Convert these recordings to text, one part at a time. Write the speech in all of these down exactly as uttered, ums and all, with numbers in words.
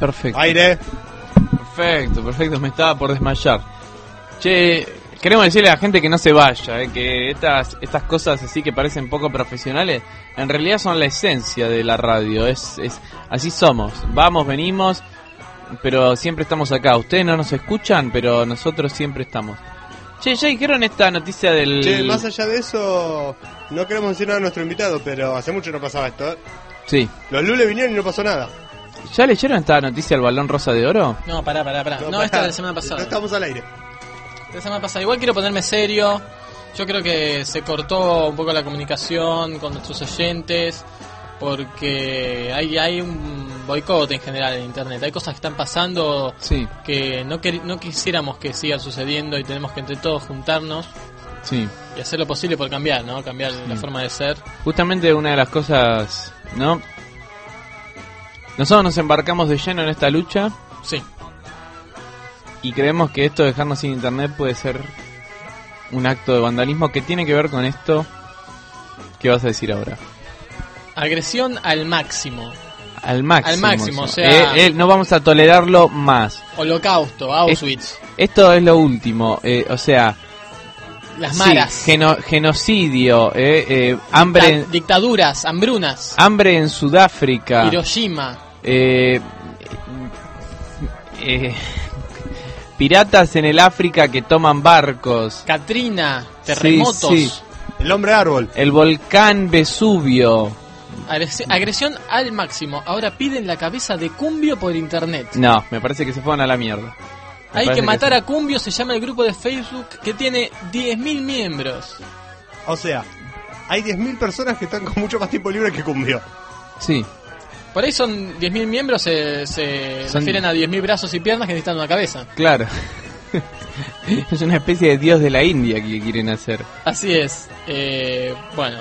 perfecto. Aire. Perfecto, perfecto, me estaba por desmayar. Che, queremos decirle a la gente que no se vaya, eh, que estas estas cosas así que parecen poco profesionales, en realidad son la esencia de la radio. Es, es así somos, vamos, venimos, pero siempre estamos acá. Ustedes no nos escuchan, pero nosotros siempre estamos. Che, ¿ya dijeron esta noticia del...? Che, más allá de eso, no queremos decir nada a nuestro invitado, pero hace mucho no pasaba esto, ¿eh? Sí. Los lunes vinieron y no pasó nada. ¿Ya leyeron esta noticia del balón rosa de oro? No, pará, pará, pará. No, pará. esta es de la semana pasada. No estamos al aire. La semana pasada. Igual quiero ponerme serio. Yo creo que se cortó un poco la comunicación con nuestros oyentes porque hay hay un boicot en general en internet. Hay cosas que están pasando Sí. que no quer- no quisiéramos que sigan sucediendo y tenemos que entre todos juntarnos Sí. y hacer lo posible por cambiar, ¿no? Cambiar la forma de ser. Justamente una de las cosas, ¿no? Nosotros nos embarcamos de lleno en esta lucha Sí. y creemos que esto de dejarnos sin internet puede ser un acto de vandalismo que tiene que ver con esto que vas a decir ahora. Agresión al máximo. Al máximo. Al máximo, o o sea- Eh, eh, no vamos a tolerarlo más. Holocausto, Auschwitz, Esto es lo último. eh, o sea, las sí, maras, geno- genocidio, eh, eh, hambre, dicta- en, dictaduras, hambrunas, hambre en Sudáfrica. Hiroshima. Eh, eh, piratas en el África que toman barcos. Katrina, terremotos, Sí, sí. El hombre árbol. El volcán Vesubio. agresi- agresión al máximo. Ahora piden la cabeza de Cumbio por internet. No, me parece que se fueron a la mierda. Me Hay parece que matar sí. a Cumbio, se llama el grupo de Facebook que tiene diez mil miembros. O sea, hay diez mil personas que están con mucho más tiempo libre que Cumbio. Sí, Por ahí son diez mil miembros, se, se Son- refieren a diez mil brazos y piernas que necesitan una cabeza. claro. Es una especie de dios de la India que quieren hacer. Así es. Eh, bueno.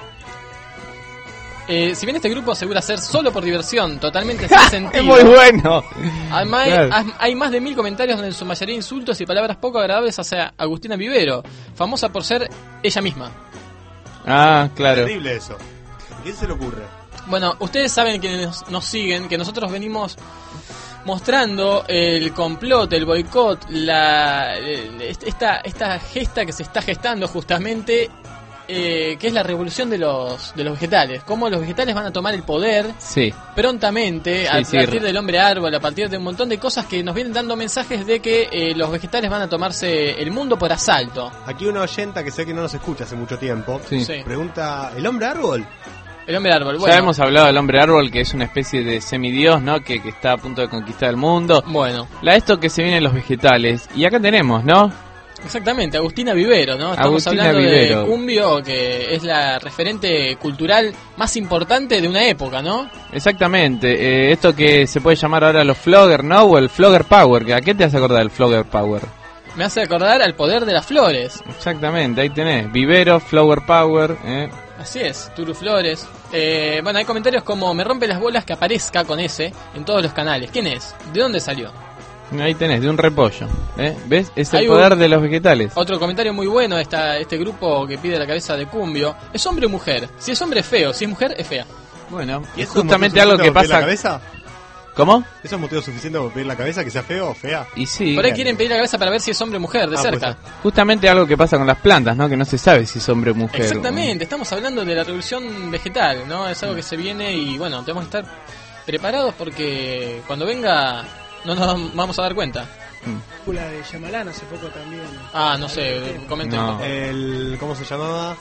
Eh, si bien este grupo asegura ser solo por diversión, totalmente sin sentido. Es muy bueno. Además, Claro. hay, hay más de mil comentarios donde en su mayoría insultos y palabras poco agradables hacia Agustina Vivero, famosa por ser ella misma. Ah, claro. Terrible eso. ¿A quién se le ocurre? Bueno, ustedes saben que nos, nos siguen, que nosotros venimos mostrando el complot, el boicot, la, el- esta, esta gesta que se está gestando justamente, eh, que es la revolución de los, de los vegetales. Cómo los vegetales van a tomar el poder Sí, prontamente, Sí, a sí, partir re- del hombre árbol, a partir de un montón de cosas que nos vienen dando mensajes de que eh, los vegetales van a tomarse el mundo por asalto. Aquí una oyenta que sé que no nos escucha hace mucho tiempo sí. Sí. pregunta, ¿el hombre árbol? El hombre árbol, bueno. Ya hemos hablado del hombre árbol, que es una especie de semidios, ¿no? Que, que está a punto de conquistar el mundo. Bueno, La esto que se vienen los vegetales. Y acá tenemos, ¿no? exactamente, Agustina Vivero, ¿no? Estamos Agustina hablando Vivero. de Cumbio, que es la referente cultural más importante de una época, ¿no? Exactamente. eh, esto que se puede llamar ahora los flogger, ¿no? O el flogger power. ¿A qué te hace acordar del flogger power? Me hace acordar al poder de las flores. Exactamente, ahí tenés. Vivero, flower power, ¿eh? Así es, Turu Flores. Eh, bueno, hay comentarios como me rompe las bolas que aparezca con ese en todos los canales. ¿Quién es? ¿De dónde salió? Ahí tenés, de un repollo. ¿eh? ¿Ves? Es el Hay poder un- de los vegetales. Otro comentario muy bueno de esta, este grupo que pide la cabeza de Cumbio. ¿Es hombre o mujer? Si es hombre es feo, si es mujer es fea. Bueno, ¿Y es eso justamente motivo algo que suficiente para pedir pasa. la cabeza? ¿Cómo? ¿Eso es motivo suficiente para pedir la cabeza, que sea feo o fea? Y sí. Por ahí quieren pedir la cabeza para ver si es hombre o mujer, de Ah, cerca. pues, Justamente algo que pasa con las plantas, ¿no? Que no se sabe si es hombre o mujer. Exactamente, estamos hablando de la revolución vegetal, ¿no? Es algo que se viene y bueno, tenemos que estar preparados porque cuando venga no nos vamos a dar cuenta. Mm. La de Shyamalan hace poco también. Ah, no sé, comenten No. un poco. El, ¿Cómo se llamaba?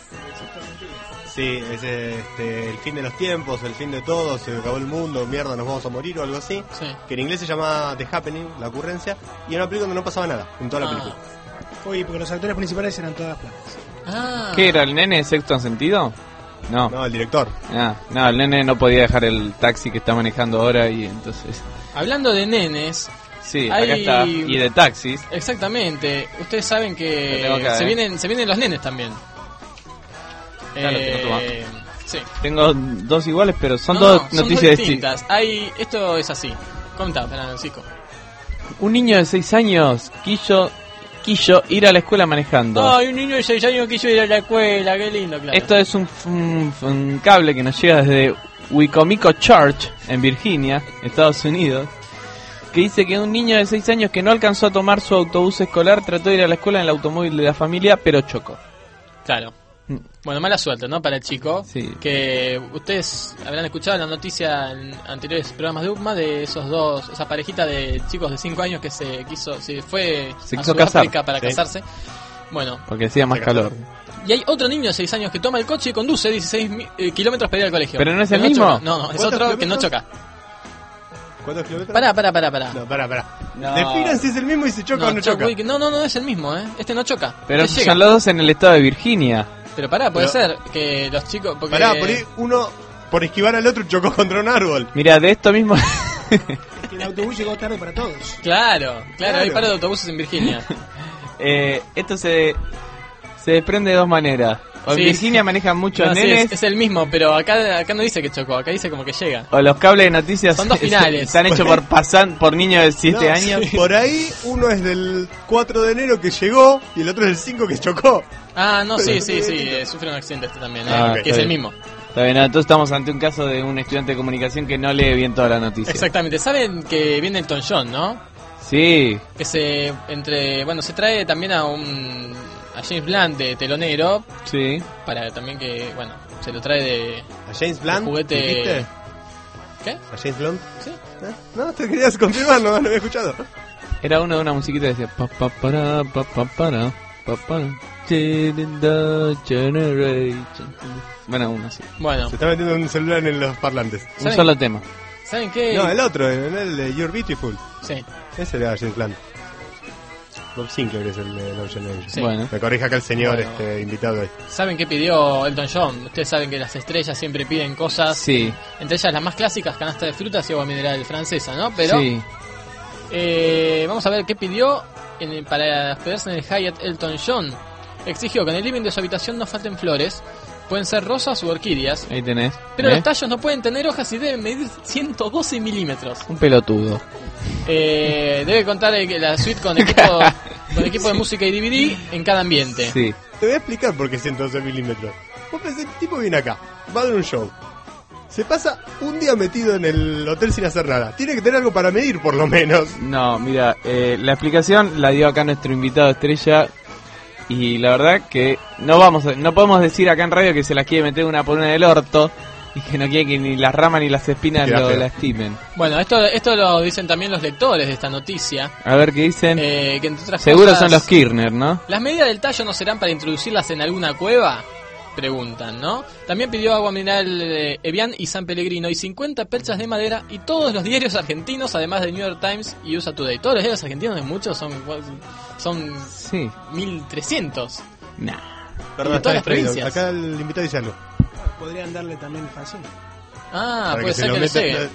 Sí, es este, el fin de los tiempos, el fin de todo, se acabó el mundo, mierda, nos vamos a morir o algo así. Sí. Que en inglés se llama The Happening, la ocurrencia, y era una película donde no pasaba nada, en toda la Ah. película. Oye, porque los actores principales eran todas plantas. Ah. ¿Qué era el nene de sexto sentido? No. No, el director. Ah, no, el nene no podía dejar el taxi que está manejando ahora y entonces. Hablando de nenes, Sí, Hay- acá está. Y de taxis. exactamente, ustedes saben Lo que tengo acá, se eh. vienen se vienen los nenes también. Claro, que no toma. Eh, sí. Tengo dos iguales, pero son No, dos no, son noticias dos distintas. distintas. Hay, esto es así. Comenta, Francisco. Un niño de seis años quiso, quiso ir a la escuela manejando. Ay, un niño de seis años quiso ir a la escuela, qué lindo, claro. Esto es un, un- un cable que nos llega desde Wicomico Church, en Virginia, Estados Unidos. que dice que un niño de seis años que no alcanzó a tomar su autobús escolar trató de ir a la escuela en el automóvil de la familia, pero chocó. Claro. Bueno, mala suerte, ¿no? Para el chico. Sí. Que ustedes habrán escuchado la noticia en anteriores programas de U C M A de esos dos, esa parejita de chicos de cinco años que se quiso, se fue Se a quiso Sudáfrica casar. para Sí. casarse. Bueno, Porque hacía más Se calor. y hay otro niño de seis años que toma el coche y conduce dieciséis mi- eh, kilómetros para ir al colegio. ¿Pero no es Que el mismo? choca. No, no, es ¿Cuántos otro que no kilómetros? choca. ¿Cuántos kilómetros? Pará, pará, pará, pará. No, pará, pará. No. Definan si es el mismo y si choca o no cho- choca. uy, que- no, no, no es el mismo, ¿eh? Este no choca. Pero Este llega. son los dos en el estado de Virginia. Pero pará, puede Pero- ser que los chicos... Porque... Pará, por ahí uno, por esquivar al otro, chocó contra un árbol. Mira, de esto mismo... Que el autobús llegó tarde para todos. Claro, claro, Claro. hay paro de autobuses en Virginia. eh, esto se, se desprende de dos maneras. O en Sí. Virginia manejan muchos No, sí, nenes... es, es el mismo, pero acá, acá no dice que chocó, acá dice como que llega. O los cables de noticias Son dos finales. están hechos por pasan, por niños de siete No, años. sí. Por ahí uno es del cuatro de enero que llegó y el otro es del cinco que chocó. Ah, no, sí, Pero sí, es sí, distinto. eh, sufre un accidente este también, eh, Ah, que ok. es el mismo. Está bien, entonces estamos ante un caso de un estudiante de comunicación que no lee bien toda la noticia. Exactamente, saben que viene Elton John, ¿no? Sí, Que se, entre, bueno, se trae también a un, a James Blunt de telonero, sí. para también que, bueno, se lo trae de, ¿A James Blunt? juguete- ¿Dijiste? ¿qué? ¿A James Blunt? Sí. ¿Eh? No, te querías confirmar, no, no había escuchado. Era uno de una musiquita que decía pa pa para pa pa para pa para chilling the generation. Bueno, uno así. Bueno, Se está metiendo un celular en los parlantes. Un ¿Saben? solo tema. ¿saben qué? No, el otro, el, el de You're Beautiful. Sí, Ese era James Blunt. Bob Sinclair es el de No Generation. Sí. Bueno, Me corrige acá el señor Bueno. este invitado ahí. ¿saben qué pidió Elton John? Ustedes saben que las estrellas siempre piden cosas, sí, entre ellas las más clásicas, canasta de frutas y agua mineral francesa, ¿no? Pero sí. eh, vamos a ver qué pidió en el- para hospedarse en el Hyatt Elton John. Exigió que en el living de su habitación no falten flores, pueden ser rosas u orquídeas, Ahí tenés. pero ¿Ves? los tallos no pueden tener hojas y deben medir ciento doce milímetros. Un pelotudo. Eh, debe contar eh, la suite con equipo, con equipo de música y D V D en cada ambiente. Sí. Te voy a explicar por qué ciento doce milímetros. Vos pensé, el tipo viene acá, va a dar un show. Se pasa un día metido en el hotel sin hacer nada. Tiene que tener algo para medir, por lo menos. No, mira, eh, la explicación la dio acá nuestro invitado estrella. Y la verdad que no vamos a- no podemos decir acá en radio que se las quiere meter una por una del orto y que no quiere que ni las ramas ni las espinas Queda lo feo. lastimen. Bueno, esto, esto lo dicen también los lectores de esta noticia. A ver qué dicen. eh, que entre otras Seguro cosas, son los Kirner, ¿no? ¿Las medidas del tallo no serán para introducirlas en alguna cueva? Preguntan, ¿no? También pidió agua mineral de Evian y San Pellegrino y cincuenta perchas de madera y todos los diarios argentinos, además de New York Times y U S A Today. Todos los diarios argentinos de muchos son son Sí. mil trescientos. Nah. Perdón, de todas las está distraído. provincias. Acá el invitado dice algo. Podrían darle también el fanzine. Ah, Para puede se ser lo que le meta- llegue.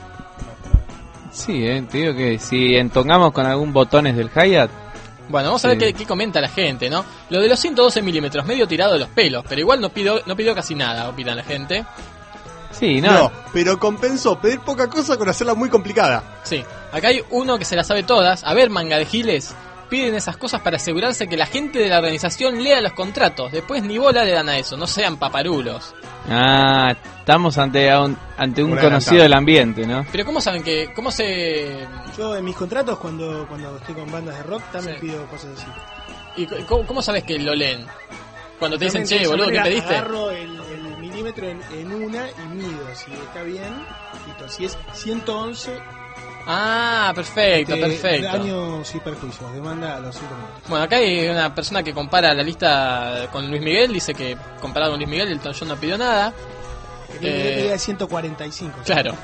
Sí, eh, te digo que si entongamos con algún botones del Hyatt, Bueno, vamos a ver Sí. qué, qué comenta la gente, ¿no? Lo de los ciento doce milímetros, medio tirado de los pelos, pero igual no pidió, no pidió casi nada, opinan la gente. sí, No. no. pero compensó pedir poca cosa con hacerla muy complicada. Sí, acá hay uno que se las sabe todas. A ver, manga de giles, piden esas cosas para asegurarse que la gente de la organización lea los contratos. Después ni bola le dan a eso, no sean paparulos. Ah, estamos ante a un, ante un Un conocido adelantado. del ambiente, ¿no? Pero ¿cómo saben que, cómo se... Yo en mis contratos, cuando, cuando estoy con bandas de rock, también Sí. pido cosas así. y cómo, cómo sabes que lo leen? Cuando te dicen, Realmente, che, de esa boludo, ¿qué manera pediste? Agarro el, el milímetro en, en una y mido. Si está bien, listo. Si es ciento once, Ah, perfecto, te- perfecto. daños y perjuicios. Demanda a los cinco minutos. Bueno, acá hay una persona que compara la lista con Luis Miguel, dice que comparado con Luis Miguel, Elton John no pidió nada. El Eh, milímetro de ciento cuarenta y cinco. Claro.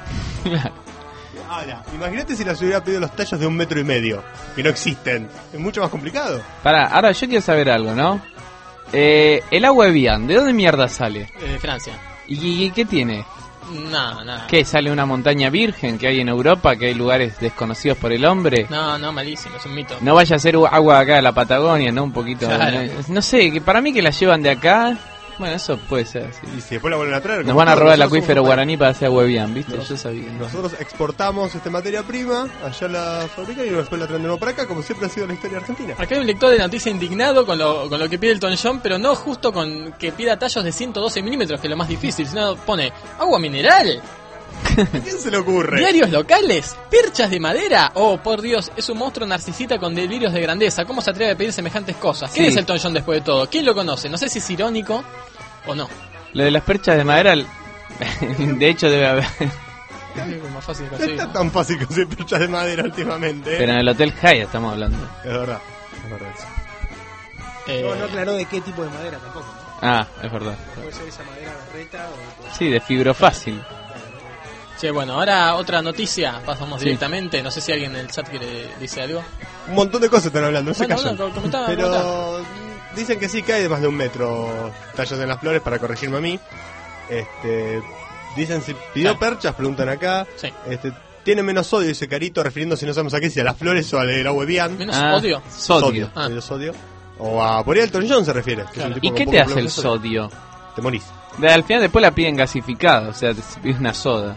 Ahora, imagínate si las hubiera pedido los tallos de un metro y medio, que no existen. Es mucho más complicado. Pará, ahora yo quiero saber algo, ¿no? Eh, el agua Evian, ¿de dónde mierda sale? Eh, Francia. ¿Y, y qué tiene? No, nada. ¿Qué? ¿Sale una montaña virgen que hay en Europa, que hay lugares desconocidos por el hombre? No, no, malísimo, es un mito. No vaya a ser agua acá de la Patagonia, ¿no? Un poquito... Claro. No, no sé, que para mí que la llevan de acá... Bueno, eso puede ser, sí. Y si después la vuelven a traer... Nos como van a todos, robar el nosotros acuífero somos guaraní para hacer agua Evian, ¿viste? Nos- Yo sabía. Nosotros exportamos esta materia prima, allá la fabrican y después la traen de nuevo para acá, como siempre ha sido la historia argentina. Acá hay un lector de noticia indignado con lo, con lo que pide Elton John, pero no justo con que pida tallos de ciento doce milímetros, que es lo más difícil, sino pone agua mineral. ¿A quién se le ocurre? ¿Diarios locales? ¿Perchas de madera? Oh, por Dios, es un monstruo narcisista con delirios de grandeza. ¿Cómo se atreve a pedir semejantes cosas? ¿Quién Sí. es Elton John después de todo? ¿Quién lo conoce? No sé si es irónico o no. Lo de las perchas de madera, de hecho debe haber. Es más fácil de No conseguir. está tan fácil conseguir perchas de madera últimamente. ¿eh? Pero en el Hotel Hyatt estamos hablando. Es verdad, es verdad. eso. Eh, No, no aclaró de qué tipo de madera tampoco, ¿no? Ah, es verdad. Puede ser esa madera berreta o... puede ser- Sí, de fibrofácil. Che, bueno, ahora otra noticia. Pasamos Sí. directamente. No sé si alguien en el chat quiere dice algo. Un montón de cosas están hablando, no se Bueno, callan. bueno, comentaba, Pero comentaba. dicen que sí, que hay de más de un metro tallos en las flores, para corregirme a mí. Este, dicen si pidió Ah. perchas, preguntan acá. Sí. Este, tiene menos sodio, dice Carito, refiriéndose no sabemos a qué, si a las flores o al agua Evian. Menos Ah, odio. Sodio. Ah. menos sodio. O a por ahí Elton John se refiere. que es Claro. un tipo ¿Y con qué poco te hace bloque el de sodio. sodio? Te morís. De- al final después la piden gasificada, o sea, te pides una soda.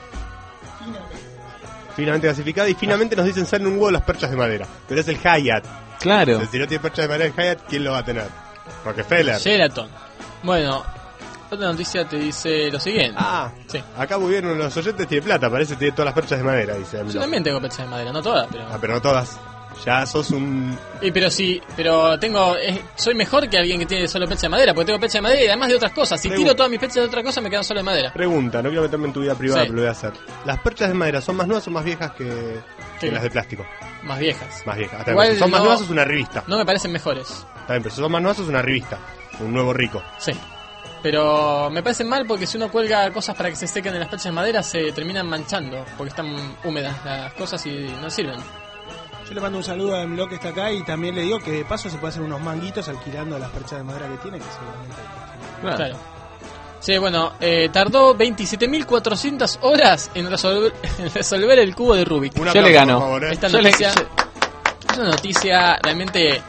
Finamente gasificada y finamente nos dicen salen un huevo las perchas de madera. Pero es el Hyatt. Claro. O sea, si no tiene perchas de madera el Hyatt, ¿quién lo va a tener? Rockefeller. Sheraton. Bueno, otra noticia te dice lo siguiente. Ah, Sí. acá muy bien uno de los oyentes tiene plata, parece que tiene todas las perchas de madera, dice. Yo Amilo. también tengo perchas de madera, no todas, pero... Ah, pero no todas. Ya sos un... Y pero sí, pero tengo, es- soy mejor que alguien que tiene solo pecha de madera, porque tengo pecha de madera y además de otras cosas. Si Pregu- tiro todas mis pechas de otra cosa, me quedan solo de madera. Pregunta, no quiero meterme en tu vida privada, Sí. pero lo voy a hacer. ¿Las perchas de madera son más nuevas o más viejas que, que Sí. las de plástico? Más viejas. Más viejas. Hasta Igual si son más no- nuevas es una revista. No me parecen mejores. Está bien, pero si son más nuevas es una revista. Un nuevo rico. Sí. Pero me parecen mal porque si uno cuelga cosas para que se sequen en las perchas de madera, se terminan manchando, porque están húmedas las cosas y no sirven. Yo le mando un saludo a Emilio que está acá y también le digo que de paso se puede hacer unos manguitos alquilando las perchas de madera que tiene, que seguramente... Claro. Claro. Sí, bueno, eh, tardó veintisiete mil cuatrocientas horas en resolver, en resolver el cubo de Rubik. Un Yo aplauso, le gano. por favor, ¿eh? Esta Yo le- noticia yo- es una noticia realmente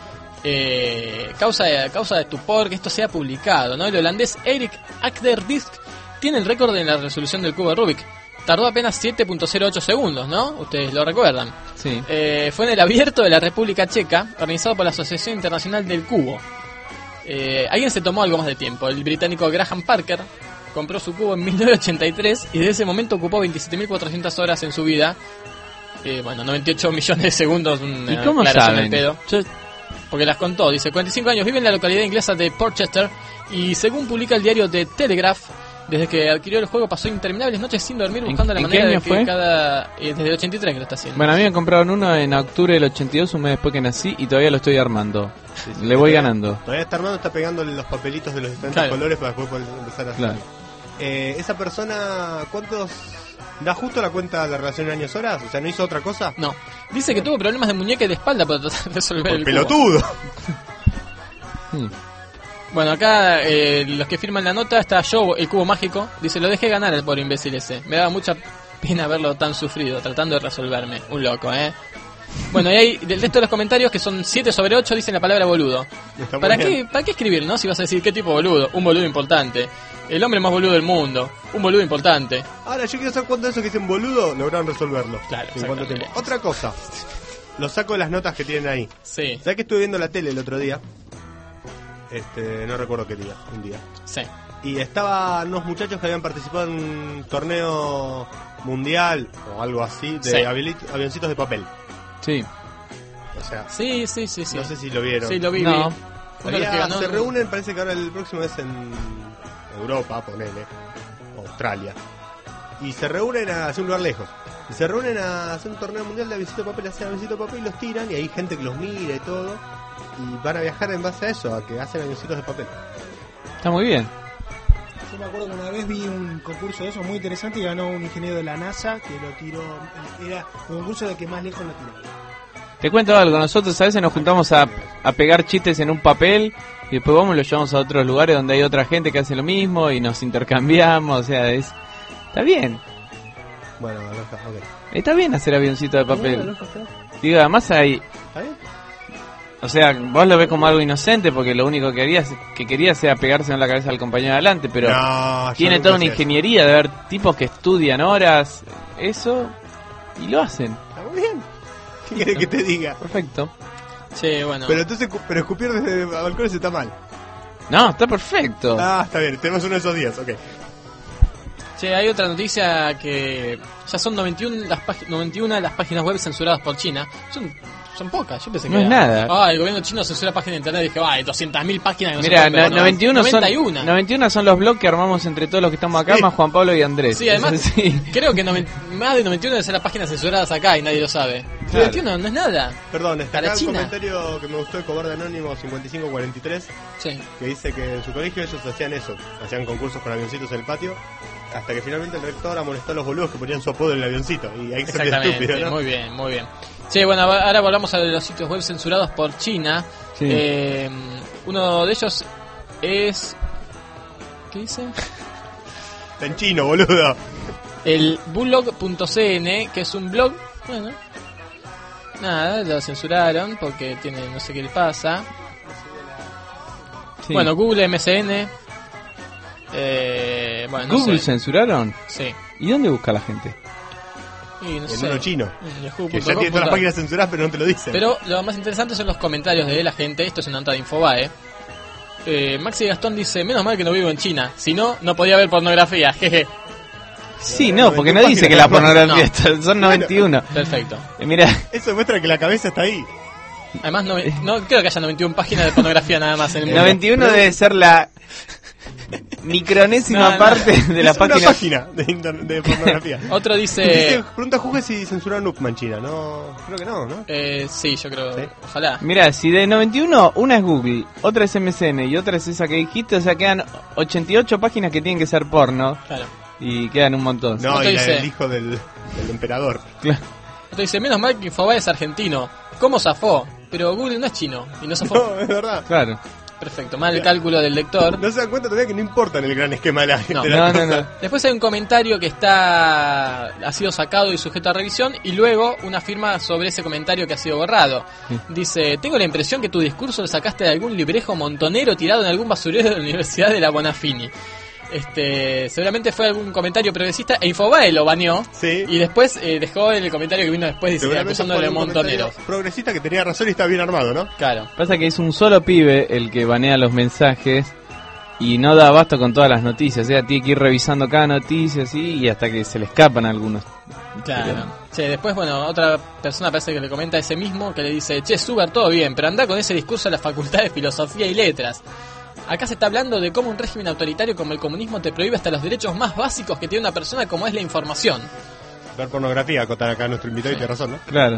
eh, causa, de, causa de estupor que esto sea publicado, ¿no? El holandés Erik Akderdisk tiene el récord en la resolución del cubo de Rubik. Tardó apenas siete punto cero ocho segundos, ¿no? Ustedes lo recuerdan. Sí. Eh, fue en el abierto de la República Checa, organizado por la Asociación Internacional del Cubo. Eh, alguien se tomó algo más de tiempo. El británico Graham Parker compró su cubo en mil novecientos ochenta y tres y desde ese momento ocupó veintisiete mil cuatrocientas horas en su vida. Eh, bueno, noventa y ocho millones de segundos, una ¿Y cómo aclaración saben? al pedo. Yo- Porque las contó. Dice, cuarenta y cinco años, vive en la localidad inglesa de Portchester y según publica el diario The Telegraph, desde que adquirió el juego pasó interminables noches sin dormir ¿En- buscando la en qué manera de año que fue? cada... eh, desde el ochenta y tres que lo está haciendo. Bueno, a mí me compraron uno en octubre del ochenta y dos, un mes después que nací, y todavía lo estoy armando. Le voy ganando. Todavía está armando, está pegando los papelitos de los diferentes Claro. colores para después poder empezar a hacer. Claro. Eh, esa persona, ¿cuántos? ¿Da justo la cuenta de la relación en años horas? O sea, ¿no hizo otra cosa? No. Dice que tuvo problemas de muñeca y de espalda para tratar de resolver Por el cubo. pelotudo. Hmm. Bueno, acá eh, los que firman la nota está yo, el cubo mágico. Dice, lo dejé ganar al pobre imbécil ese. Me daba mucha pena verlo tan sufrido, tratando de resolverme. Un loco, ¿eh? Bueno, y ahí, del resto de los comentarios, que son siete sobre ocho, dicen la palabra boludo. Está muy ¿Para bien. qué, ¿Para qué escribir, no? Si vas a decir, ¿qué tipo de boludo? Un boludo importante. El hombre más boludo del mundo. Un boludo importante. Ahora, yo quiero saber cuántos de esos que dicen boludo lograron resolverlo. Claro, ¿En cuánto exactamente. tiempo? Otra cosa. Lo saco de las notas que tienen ahí. Sí, ¿Sabes que estuve viendo la tele el otro día? Este, no recuerdo qué día, un día. sí. Y estaban unos muchachos que habían participado en un torneo mundial o algo así de Sí. avioli- avioncitos de papel. Sí. O sea, Sí, sí, sí, sí. no sé si lo vieron. Sí, lo vi. No. vi. Uno de los que Había- ganó- se reúnen, parece que ahora el próximo es en Europa, ponele, Australia. Y se reúnen a hacer un lugar lejos. Y se reúnen a hacer un torneo mundial de avioncitos de papel, hacen avioncitos de papel y los tiran. Y hay gente que los mira y todo. Y van a viajar en base a eso, a que hacen avioncitos de papel. Está muy bien. Yo me acuerdo que una vez vi un concurso de eso muy interesante y ganó un ingeniero de la NASA que lo tiró, era un concurso de que más lejos lo tiró. Te cuento algo, nosotros a veces nos juntamos a, a pegar chistes en un papel y después vamos y lo llevamos a otros lugares donde hay otra gente que hace lo mismo y nos intercambiamos, o sea, es... Está bien, Bueno, Aloja, ok. está bien hacer avioncito de Bueno, papel. Aloja, está. Digo, además hay... ¿Está bien? O sea, vos lo ves como algo inocente porque lo único que querías que querías era pegarse en la cabeza al compañero de adelante, pero No, yo tiene nunca toda una hacía eso. ingeniería de ver tipos que estudian horas, eso, y lo hacen. Está muy bien. ¿Qué querés que te diga? Perfecto. Sí, bueno. Pero entonces, cu- pero escupir desde balcones está mal. No, está perfecto. Ah, está bien, tenemos uno de esos días, ok. Che, hay otra noticia que ya son noventa y uno las, pag- noventa y uno de las páginas web censuradas por China. Son, son pocas, yo pensé que No es era- nada. Ah, el gobierno chino censura páginas de internet y dije, va, hay doscientas mil páginas que no Mira, se pueden ver". no- noventa y uno son, noventa y uno. noventa y uno son los blogs que armamos entre todos los que estamos acá, Sí. más Juan Pablo y Andrés. Sí, además, Eso sí. creo que noventa más de noventa y uno debe ser las páginas censuradas acá y nadie lo sabe. noventa y uno no es nada. Perdón, está Para acá un China. comentario que me gustó de Cobarde Anónimo cincuenta y cinco cuarenta y tres, Sí. que dice que en su colegio ellos hacían eso, hacían concursos con avioncitos en el patio, hasta que finalmente el rector amonestó a los boludos que ponían su apodo en el avioncito, y ahí se ve Exactamente, estúpido, ¿no? muy bien, muy bien. Sí, bueno, ahora volvamos a los sitios web censurados por China. Sí. Eh, uno de ellos es... ¿Qué dice? Está en chino, boludo. El bulog punto c n, que es un blog, bueno, nada, lo censuraron porque tiene no sé qué le pasa. Sí. Bueno, Google M S N. Eh, bueno, no ¿Google sé. censuraron? Sí. ¿Y dónde busca la gente? Y no En sé. uno chino. En yahoo Que punto ya com tiene todas punto las ar. páginas censuradas, pero no te lo dicen. Pero lo más interesante son los comentarios de la gente. Esto es una nota de Infobae. Eh, Maxi Gastón dice, menos mal que no vivo en China. Si no, no podía ver pornografía. Jeje. Sí, no, porque no dice que la pornografía está- son noventa y uno. Perfecto. Eh, mira, Eso demuestra que la cabeza está ahí. Además, no, no creo que haya noventa y una páginas de pornografía nada más en el mundo. noventa y uno debe ser la micronésima No, no. parte de la es una página. página de, inter- de pornografía. Otro Dice, dice... pregunta Juge si censuraron Upman en China. No, creo que no, ¿no? Eh, sí, yo creo... Sí. Ojalá. Mira, si de noventa y uno una es Google, otra es M S N y otra es esa que dijiste, o sea, quedan ochenta y ocho páginas que tienen que ser porno Claro. y quedan un montón. No, Otro y la dice- del hijo del, del emperador. Claro. Otro dice, menos mal que Infobae es argentino. ¿Cómo zafó? Pero Google no es chino. Y no zafó. No, es verdad. Claro. Perfecto. Mal el cálculo del lector. No se dan cuenta todavía que no importa en el gran esquema de la, No. de la No, no, cosa. no. Después hay un comentario que está ha sido sacado y sujeto a revisión y luego una firma sobre ese comentario que ha sido borrado. Sí. Dice, tengo la impresión que tu discurso lo sacaste de algún librejo montonero tirado en algún basurero de la Universidad de la Bonafini. Este, seguramente fue algún comentario progresista e Infobae lo baneó Sí. y después eh, dejó el comentario que vino después diciendo Seguramente fue acusándole de un comentario montoneros. progresista que tenía razón y está bien armado, ¿no? Claro. Pasa que es un solo pibe el que banea los mensajes y no da abasto con todas las noticias. O sea, tiene que ir revisando cada noticia así y hasta que se le escapan algunos. Claro. Che, después, bueno, otra persona parece que le comenta a ese mismo que le dice, che, Sugar, todo bien, pero anda con ese discurso a la Facultad de Filosofía y Letras. Acá se está hablando de cómo un régimen autoritario como el comunismo te prohíbe hasta los derechos más básicos que tiene una persona, como es la información. Ver pornografía, acotar acá a nuestro invitado y tiene razón, ¿no? Claro.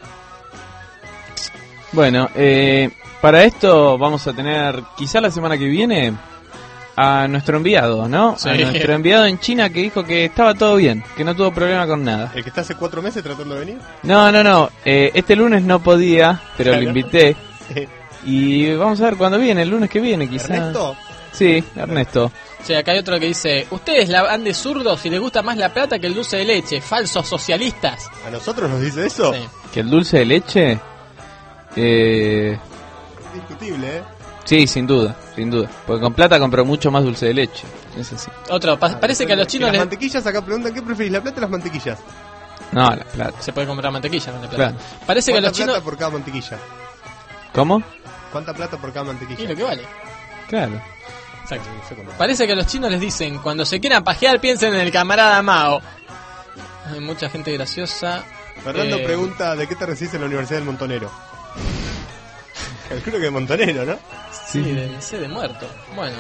Bueno, eh, para esto vamos a tener quizá la semana que viene a nuestro enviado, ¿no? Sí. A nuestro enviado en China que dijo que estaba todo bien, que no tuvo problema con nada. El que está hace cuatro meses tratando de venir. No, no, no. eh, este lunes no podía, pero Claro. lo invité. Sí. Y vamos a ver cuándo viene, el lunes que viene quizá. ¿Ernesto? Sí, Ernesto. Che, acá hay otro que dice, ustedes la van de zurdos y les gusta más la plata que el dulce de leche, falsos socialistas. ¿A nosotros nos dice eso? Sí. ¿Que el dulce de leche? Eh, Es discutible, ¿eh? sí, sin duda, sin duda. Porque con plata compró mucho más dulce de leche. Es así. Otro, pa- parece que a los Y chinos las les... mantequillas acá preguntan, ¿qué preferís, la plata o las mantequillas? No, la plata. Se puede comprar mantequilla con la plata. Claro. Parece que a ¿Cuánta los chinos... plata por cada mantequilla? ¿Cómo? ¿Cuánta plata por cada Y mantequilla? lo que vale. Claro. Exacto. No sé cómo. Parece que a los chinos les dicen, cuando se quieran pajear, piensen en el camarada Mao. Hay mucha gente graciosa. Fernando Eh, pregunta, ¿de qué te recibes en la Universidad del Montonero? Calculo que de Montonero, ¿no? Sí, de, no sé, de muerto. Bueno,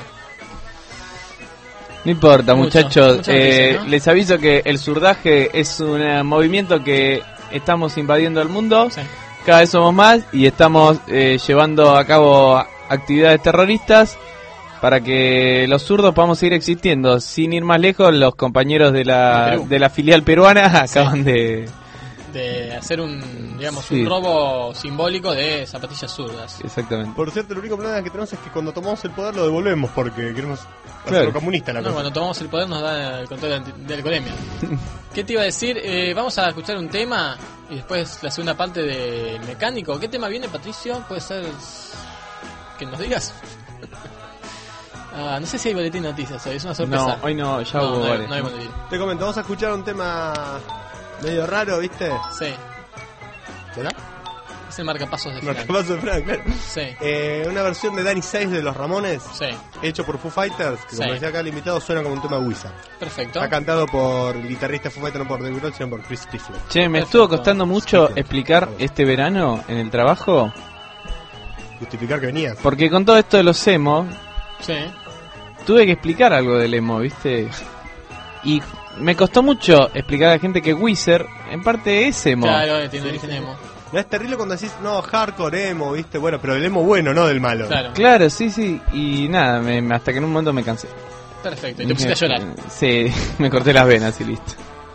No importa, Mucho, muchachos. mucha eh, noticia, ¿no? Les aviso que el surdaje es un eh, movimiento que estamos invadiendo el mundo. sí. Cada vez somos más y estamos eh, llevando a cabo actividades terroristas para que los zurdos podamos seguir existiendo. Sin ir más lejos, los compañeos de De la, Perú. de la filial peruana acaban de... De hacer un, digamos, Sí. un robo simbólico de zapatillas zurdas. Exactamente. Por cierto, el único problema que tenemos es que cuando tomamos el poder lo devolvemos porque queremos hacerlo Claro. comunista la No, cosa. cuando tomamos el poder nos da el control del, del colemio. ¿Qué te iba a decir? Eh, vamos a escuchar un tema y después la segunda parte del mecánico. ¿Qué tema viene, Patricio? Puede ser que nos digas. Ah, no sé si hay boletín de noticias hoy, es una sorpresa. No, hoy no, ya No, hubo no hay, varios. no hay boletín. Te comento, vamos a escuchar un tema medio raro, ¿viste? Sí. ¿Será? Es el marcapasos de Fran. Marcapasos de Fran, claro. Sí. Eh, una versión de Danny Saiz de los Ramones, Sí, hecho por Foo Fighters, que Sí. como decía acá el invitado, suena como un tema de Wizard. perfecto. Está cantado por el guitarrista Foo Fighters, no por Dave Grohl, sino por Chris Stifler. Che, me Perfecto. estuvo costando mucho Sí. explicar este verano en el trabajo, Justificar que venías. porque con todo esto de los emo, Sí. tuve que explicar algo del emo, ¿viste? Y me costó mucho explicar a la gente que Wizard en parte es emo. Claro, tiene Sí, origen sí. emo. No es terrible cuando decís, no, hardcore emo, ¿viste? Bueno, pero el emo bueno, no del malo. Claro, Claro, sí, sí, y nada, me- me- hasta que en un momento me cansé. perfecto. Y te pusiste a llorar. Sí, me corté las venas y listo.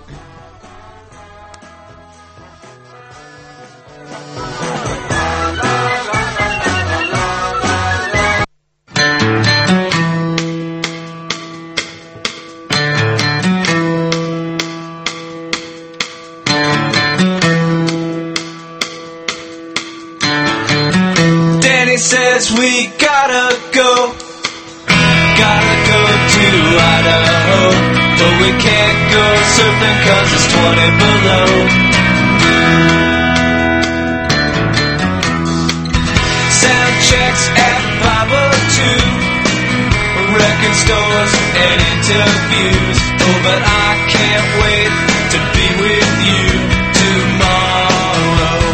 Danny says we gotta go, gotta go to Idaho, but we can't go surfing cause it's twenty below. Sound checks at five oh two, record stores and interviews, oh but I can't wait to be with you tomorrow.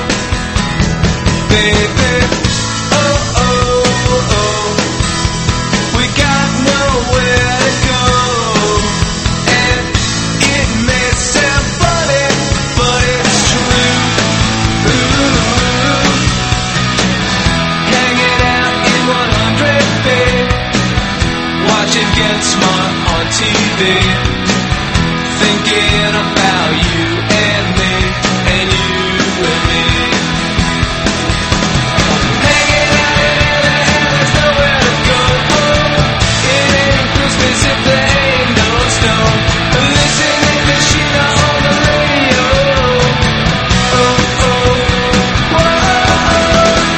Baby, oh, oh, oh, we got nowhere to go, and it may sound funny, but it's true. Ooh, hanging out in one hundred feet, watching Get Smart on T V, thinking about you and me, and you and me. Hanging out in L A and there's nowhere to go. It ain't Christmas if there ain't no snow. Listening to Sheena on the radio. Oh, oh, whoa.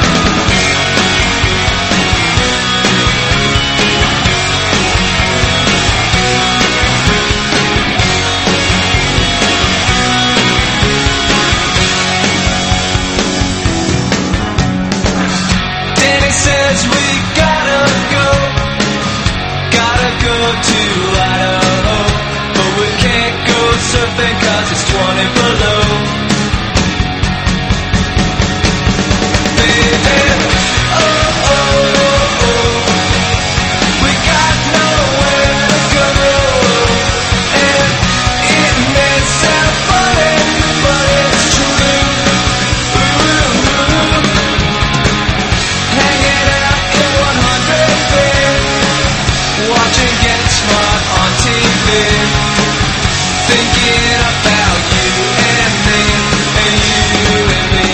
Danny says we gotta go, gotta go to Idaho, but we can't go surfing cause it's twenty below. Baby, oh, oh, oh, we got nowhere to go, and it may sound funny, but it's true. Ooh, hanging out in one hundred feet, watching Get Smart on T V, thinking about you and me, and you and me.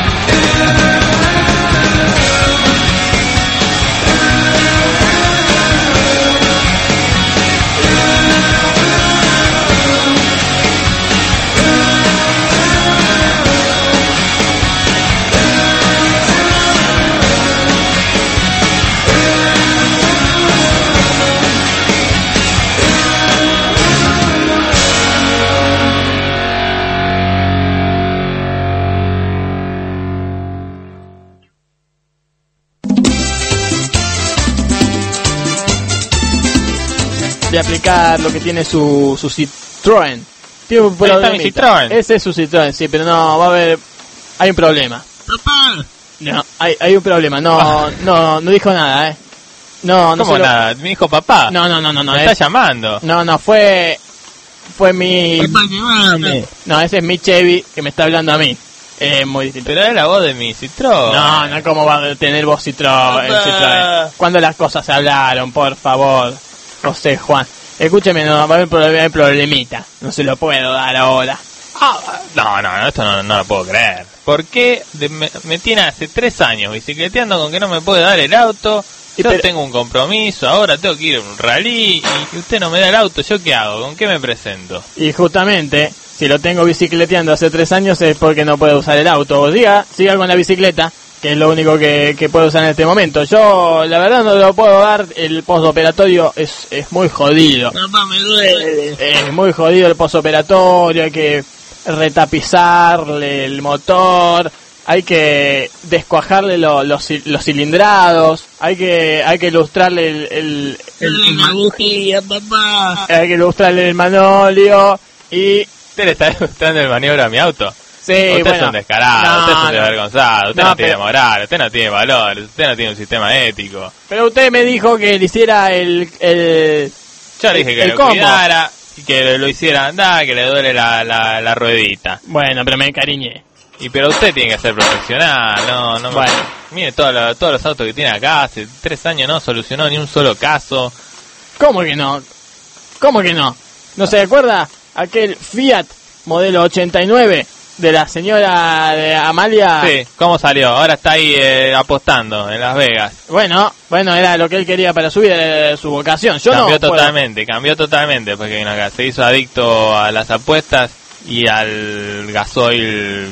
De aplicar lo que tiene su, su Citroën. Tiene un Ahí está mi problemita. Citroën. Ese es su Citroën, sí, pero no, va a haber... Hay un problema. No, hay, hay un problema. No, no, no dijo nada, ¿eh? No, no ¿Cómo se lo- nada? Mi hijo papá. No, no, no, no, no. Me es- está llamando. No, no, fue... Fue mi... No, ese es mi Chevy que me está hablando a mí. Es muy distinto. Pero es la voz de mi Citroën. No, no, ¿cómo va a tener vos Citroën? el Papá. Citroën? Cuando las cosas se hablaron, por favor, José Juan. Escúcheme, no, va a haber problema, hay problemita. No se lo puedo dar ahora. No, no, no, esto no, no lo puedo creer. ¿Por qué de- me, me tiene hace tres años bicicleteando con que no me puede dar el auto? Y Yo pero- tengo un compromiso, ahora tengo que ir a un rally y usted no me da el auto. ¿Yo qué hago? ¿Con qué me presento? Y justamente, si lo tengo bicicleteando hace tres años es porque no puedo usar el auto. O diga, siga con la bicicleta, que es lo único que, que puedo usar en este momento. Yo, la verdad, no lo puedo dar. El postoperatorio es, es muy jodido. Papá, me duele. Es muy jodido el postoperatorio, hay que retapizarle el motor, hay que descuajarle lo- los, ci- los cilindrados, hay que hay que ilustrarle el, el, el- Una bujía, papá. hay que ilustrarle el manolio y ¿Usted le está ilustrando el maniobra a mi auto? sí, Usted bueno, es un descarado, no, usted es un no. desvergonzado, usted No, no, tiene pero- moral, usted no tiene valor, usted no tiene un sistema ético. pero usted me dijo que le hiciera el el Yo le dije que el lo combo. cuidara y que lo hiciera andar, que le duele la, la, la ruedita. Bueno, pero me encariñé. Y pero usted tiene que ser profesional, no, no me- Bueno. Mire todos los, todos los autos que tiene acá, hace tres años no solucionó ni un solo caso. ¿Cómo que no? ¿Cómo que no? ¿No se acuerda aquel Fiat modelo ochenta y nueve de la señora de Amalia? Sí, ¿cómo salió? Ahora está ahí eh, apostando en Las Vegas. Bueno, bueno, era lo que él quería para su vida, era su vocación. Yo cambió no puedo. totalmente, cambió totalmente porque vino acá. Se hizo adicto a las apuestas y al gasoil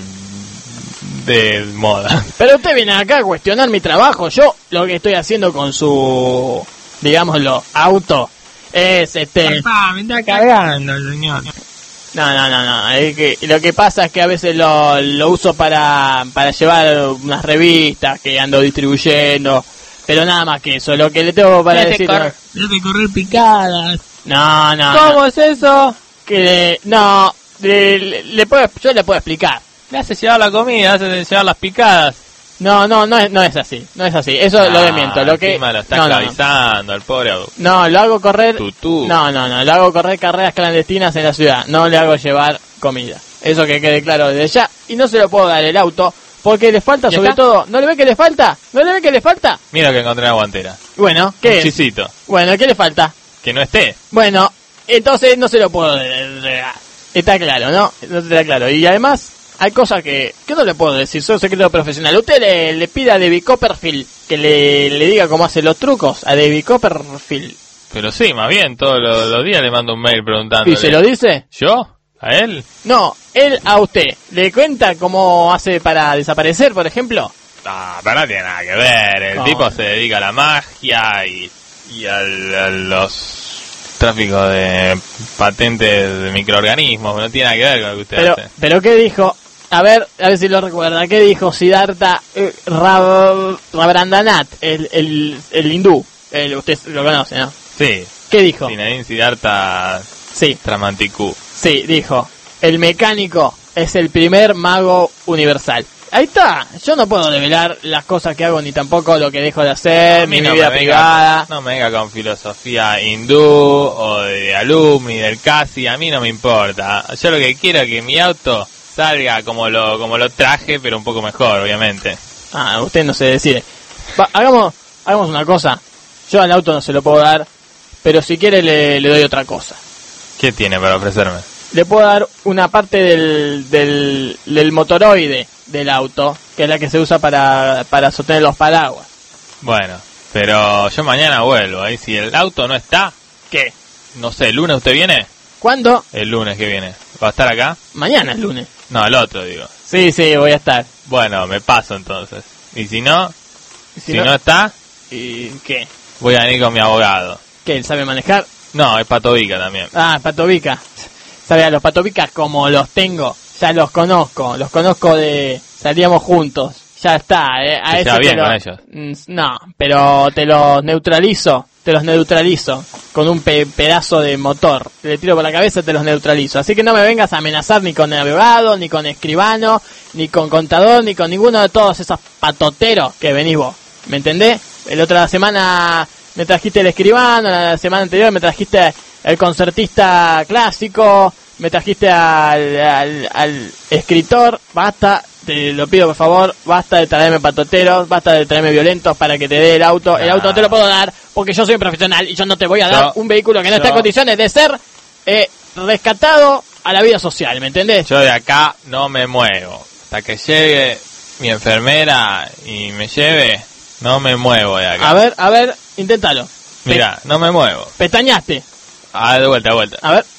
de moda. Pero usted viene acá a cuestionar mi trabajo. Yo lo que estoy haciendo con su, digámoslo, auto es este... Papá, me está cagando, señor. No, no, no, no. Es que lo que pasa es que a veces lo, lo uso para, para llevar unas revistas que ando distribuyendo. Pero nada más que eso. Lo que le tengo para decir... Debe correr picadas. No, no, ¿Cómo no. es eso? Que no, le, le- le puedo, yo le puedo explicar. Le hace llevar la comida, hace llevar las picadas. No, no, no es, no es así. No es así. Eso lo desmiento. Lo que... Encima lo está no, no, no. esclavizando al pobre au- No, lo hago correr... tutú. No, no, no, lo hago correr carreras clandestinas en la ciudad. No le hago llevar comida. Eso que quede claro desde ya. Y no se lo puedo dar el auto porque le falta, ¿Y sobre acá? todo... ¿No le ve que le falta? ¿No le ve que le falta? Mira que encontré en la guantera. Bueno, ¿qué Un es? chisito. Bueno, ¿qué le falta? Que no esté. Bueno, entonces no se lo puedo dar. Está claro, ¿no? No está claro. Y además, hay cosas que, que no le puedo decir, soy secreto profesional. Usted le, le pide a David Copperfield que le, le diga cómo hace los trucos a David Copperfield. Pero sí, más bien, todos los, los días le mando un mail preguntándole. ¿Y se lo dice? ¿Yo? ¿A él? No, él a usted. ¿Le cuenta cómo hace para desaparecer, por ejemplo? Ah, pero no tiene nada que ver. El No. tipo se dedica a la magia y, y al, a los tráficos de patentes de microorganismos. No tiene nada que ver con lo que usted Pero, hace. pero ¿qué dijo? A ver, a ver si lo recuerda. ¿Qué dijo Siddhartha eh, Rab- Rabindranath, el, el, el hindú? El, usted lo conoce, ¿no? Sí, ¿Qué dijo? Zinedine Siddhartha Sí, Tramanticú. sí, dijo. El mecánico es el primer mago universal. Ahí está. Yo no puedo revelar las cosas que hago ni tampoco lo que dejo de hacer, A mí ni mi no vida me venga- privada. No me venga con filosofía hindú o de alumni, del casi, a mí no me importa. Yo lo que quiero es que mi auto salga como lo como lo traje, pero un poco mejor, obviamente. Ah, usted no se decide. Va, hagamos, hagamos una cosa. Yo al auto no se lo puedo dar, pero si quiere le, le doy otra cosa. ¿Qué tiene para ofrecerme? Le puedo dar una parte del, del, del motoroide del auto, que es la que se usa para, para sostener los paraguas. Bueno, pero yo mañana vuelvo. Ahí si el auto no está, ¿Qué? no sé, ¿el lunes usted viene? ¿Cuándo? El lunes que viene. ¿Va a estar acá? Mañana es lunes. No, el otro, digo. Sí, sí, voy a estar. Bueno, me paso entonces. Y si no, Si si, no- no, está, ¿Y qué? voy a venir con mi abogado. ¿Qué? ¿Él sabe manejar? No, es Patovica también. Ah, Patovica. Sabe, a los Patovicas como los tengo, ya los conozco. Los conozco de... Salíamos juntos. Ya está, eh. A Se ese lleva te bien lo- con ellos. Mm, No, pero te los neutralizo. Te los neutralizo. Con un pe- pedazo de motor. Te le tiro por la cabeza, te los neutralizo. Así que no me vengas a amenazar ni con abogado, ni con escribano, ni con contador, ni con ninguno de todos esos patoteros que venís vos. ¿Me entendés? La otra semana me trajiste el escribano, la semana anterior me trajiste el concertista clásico, me trajiste al, al, al escritor. Basta, te lo pido por favor, basta de traerme patoteros, basta de traerme violentos para que te dé el auto. El Ah. auto no te lo puedo dar porque yo soy un profesional y yo no te voy a dar Yo- un vehículo que no está en yo- condiciones de ser eh, rescatado a la vida social, ¿me entendés? Yo de acá no me muevo. Hasta que llegue mi enfermera y me lleve, no me muevo de acá. A ver, a ver, inténtalo. Mira, no me muevo. Pestañaste. Ah, de vuelta, de vuelta. A ver.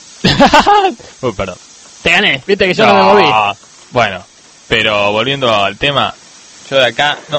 Uy, perdón. Te gané, viste que yo no, me moví. Bueno, pero volviendo al tema, yo de acá no.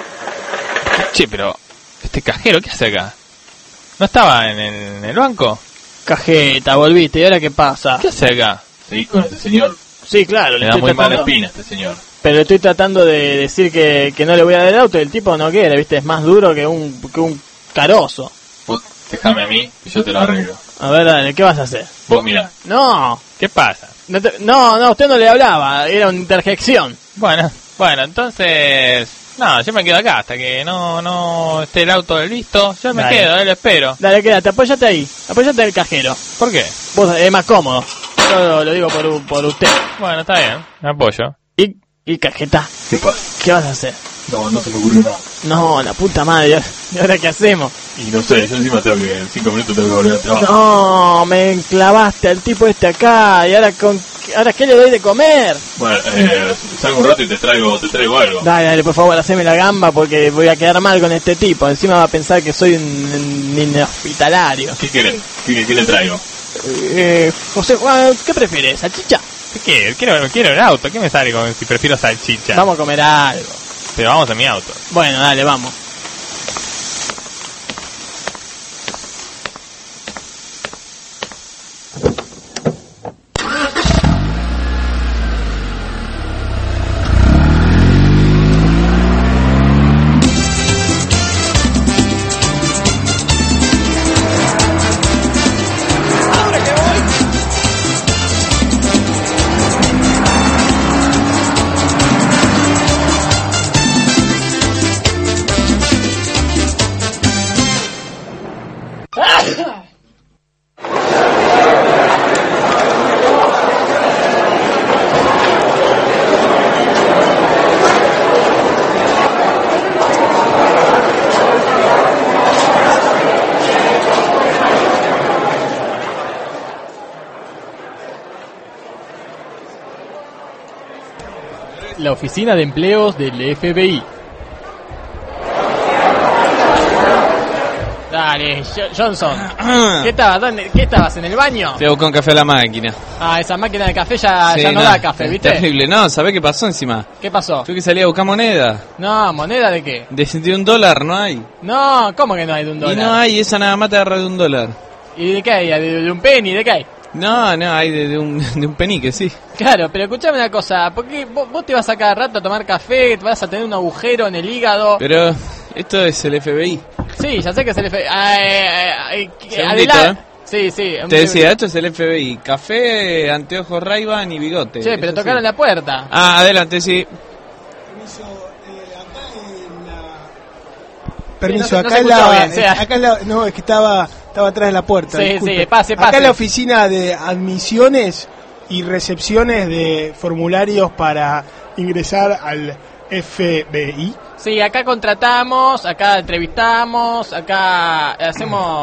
Che, pero este cajero, ¿qué hace acá? ¿No estaba en el, en el banco? Cajeta, volviste, ¿y ahora qué pasa? ¿Qué hace acá? Sí, con este señor. Sí, claro. Le le da estoy muy mala tratando- espina a este señor. Pero le estoy tratando de decir que, que no le voy a dar el auto y el tipo no quiere, ¿viste? Es más duro que un, que un carozo. Vos déjame a mí y yo te lo arreglo. A ver, dale, ¿qué vas a hacer? Vos mira, No, ¿qué pasa? no, te- no, no, usted no le hablaba, era una interjección. Bueno, bueno, entonces... No, yo me quedo acá hasta que no no esté el auto listo. Yo me Dale. quedo, eh, lo espero. Dale, quédate, apóyate ahí, apóyate en el cajero. ¿Por qué? Vos, es más cómodo. Yo lo, lo digo por, u- por usted. Bueno, está bien, me apoyo. Y, y cajeta, ¿Qué pasa? ¿qué vas a hacer? No, no se me ocurrió nada. No, la puta madre, ¿y ahora qué hacemos? Y no sé, yo encima tengo que en cinco minutos tengo que volver al trabajo. No, me clavaste al tipo este acá, y ahora con ahora qué le doy de comer. Bueno, eh, salgo un rato y te traigo, te traigo algo. Dale, dale, por favor, haceme la gamba porque voy a quedar mal con este tipo. Encima va a pensar que soy un, un inhospitalario. ¿Qué querés? ¿Qué, qué le traigo? Eh, José, ah, ¿qué prefieres? ¿Salchicha? ¿Qué quiero? Quiero, quiero el auto. ¿Qué me sale con si prefiero salchicha? Vamos a comer algo. Pero vamos a mi auto. Bueno, dale, vamos. La oficina de empleos del F B I. Dale, Jo- Johnson. ¿Qué estabas? ¿Dónde? ¿Qué estabas? ¿En el baño? Te busco un café a la máquina. Ah, esa máquina de café ya, Sí, ya no no, da café, es ¿viste? Terrible. No, ¿sabés qué pasó encima? ¿Qué pasó? Tuve que salir a buscar moneda. No, ¿moneda de qué? De, de un dólar no hay. No, ¿cómo que no hay de un dólar? Y no hay, esa nada más te agarra de un dólar. ¿Y de qué hay? ¿De, de un penny? ¿De qué hay? No, no, hay de, de un, de un penique, sí. Claro, pero escuchame una cosa, ¿por qué vos, vos te vas a cada rato a tomar café, te vas a tener un agujero en el hígado? Pero esto es el F B I. Sí, ya sé que es el F B I. Ah, eh, eh, eh, Segundito, adela- ¿eh? Sí, sí. un- Te decía, esto es el F B I. Café, anteojos Ray-Ban y bigote. Che, pero Eso tocaron sí. la puerta. Ah, adelante, sí. Permiso, eh, acá en la... Permiso, Sí, no se- no acá se en escuchó la... bien, sí. acá en la... No, es que estaba, estaba atrás de la puerta. Sí, disculpe. sí, pase, Acá pase. en la oficina de admisiones y recepciones de formularios para ingresar al F B I. Sí, acá contratamos, acá entrevistamos, acá hacemos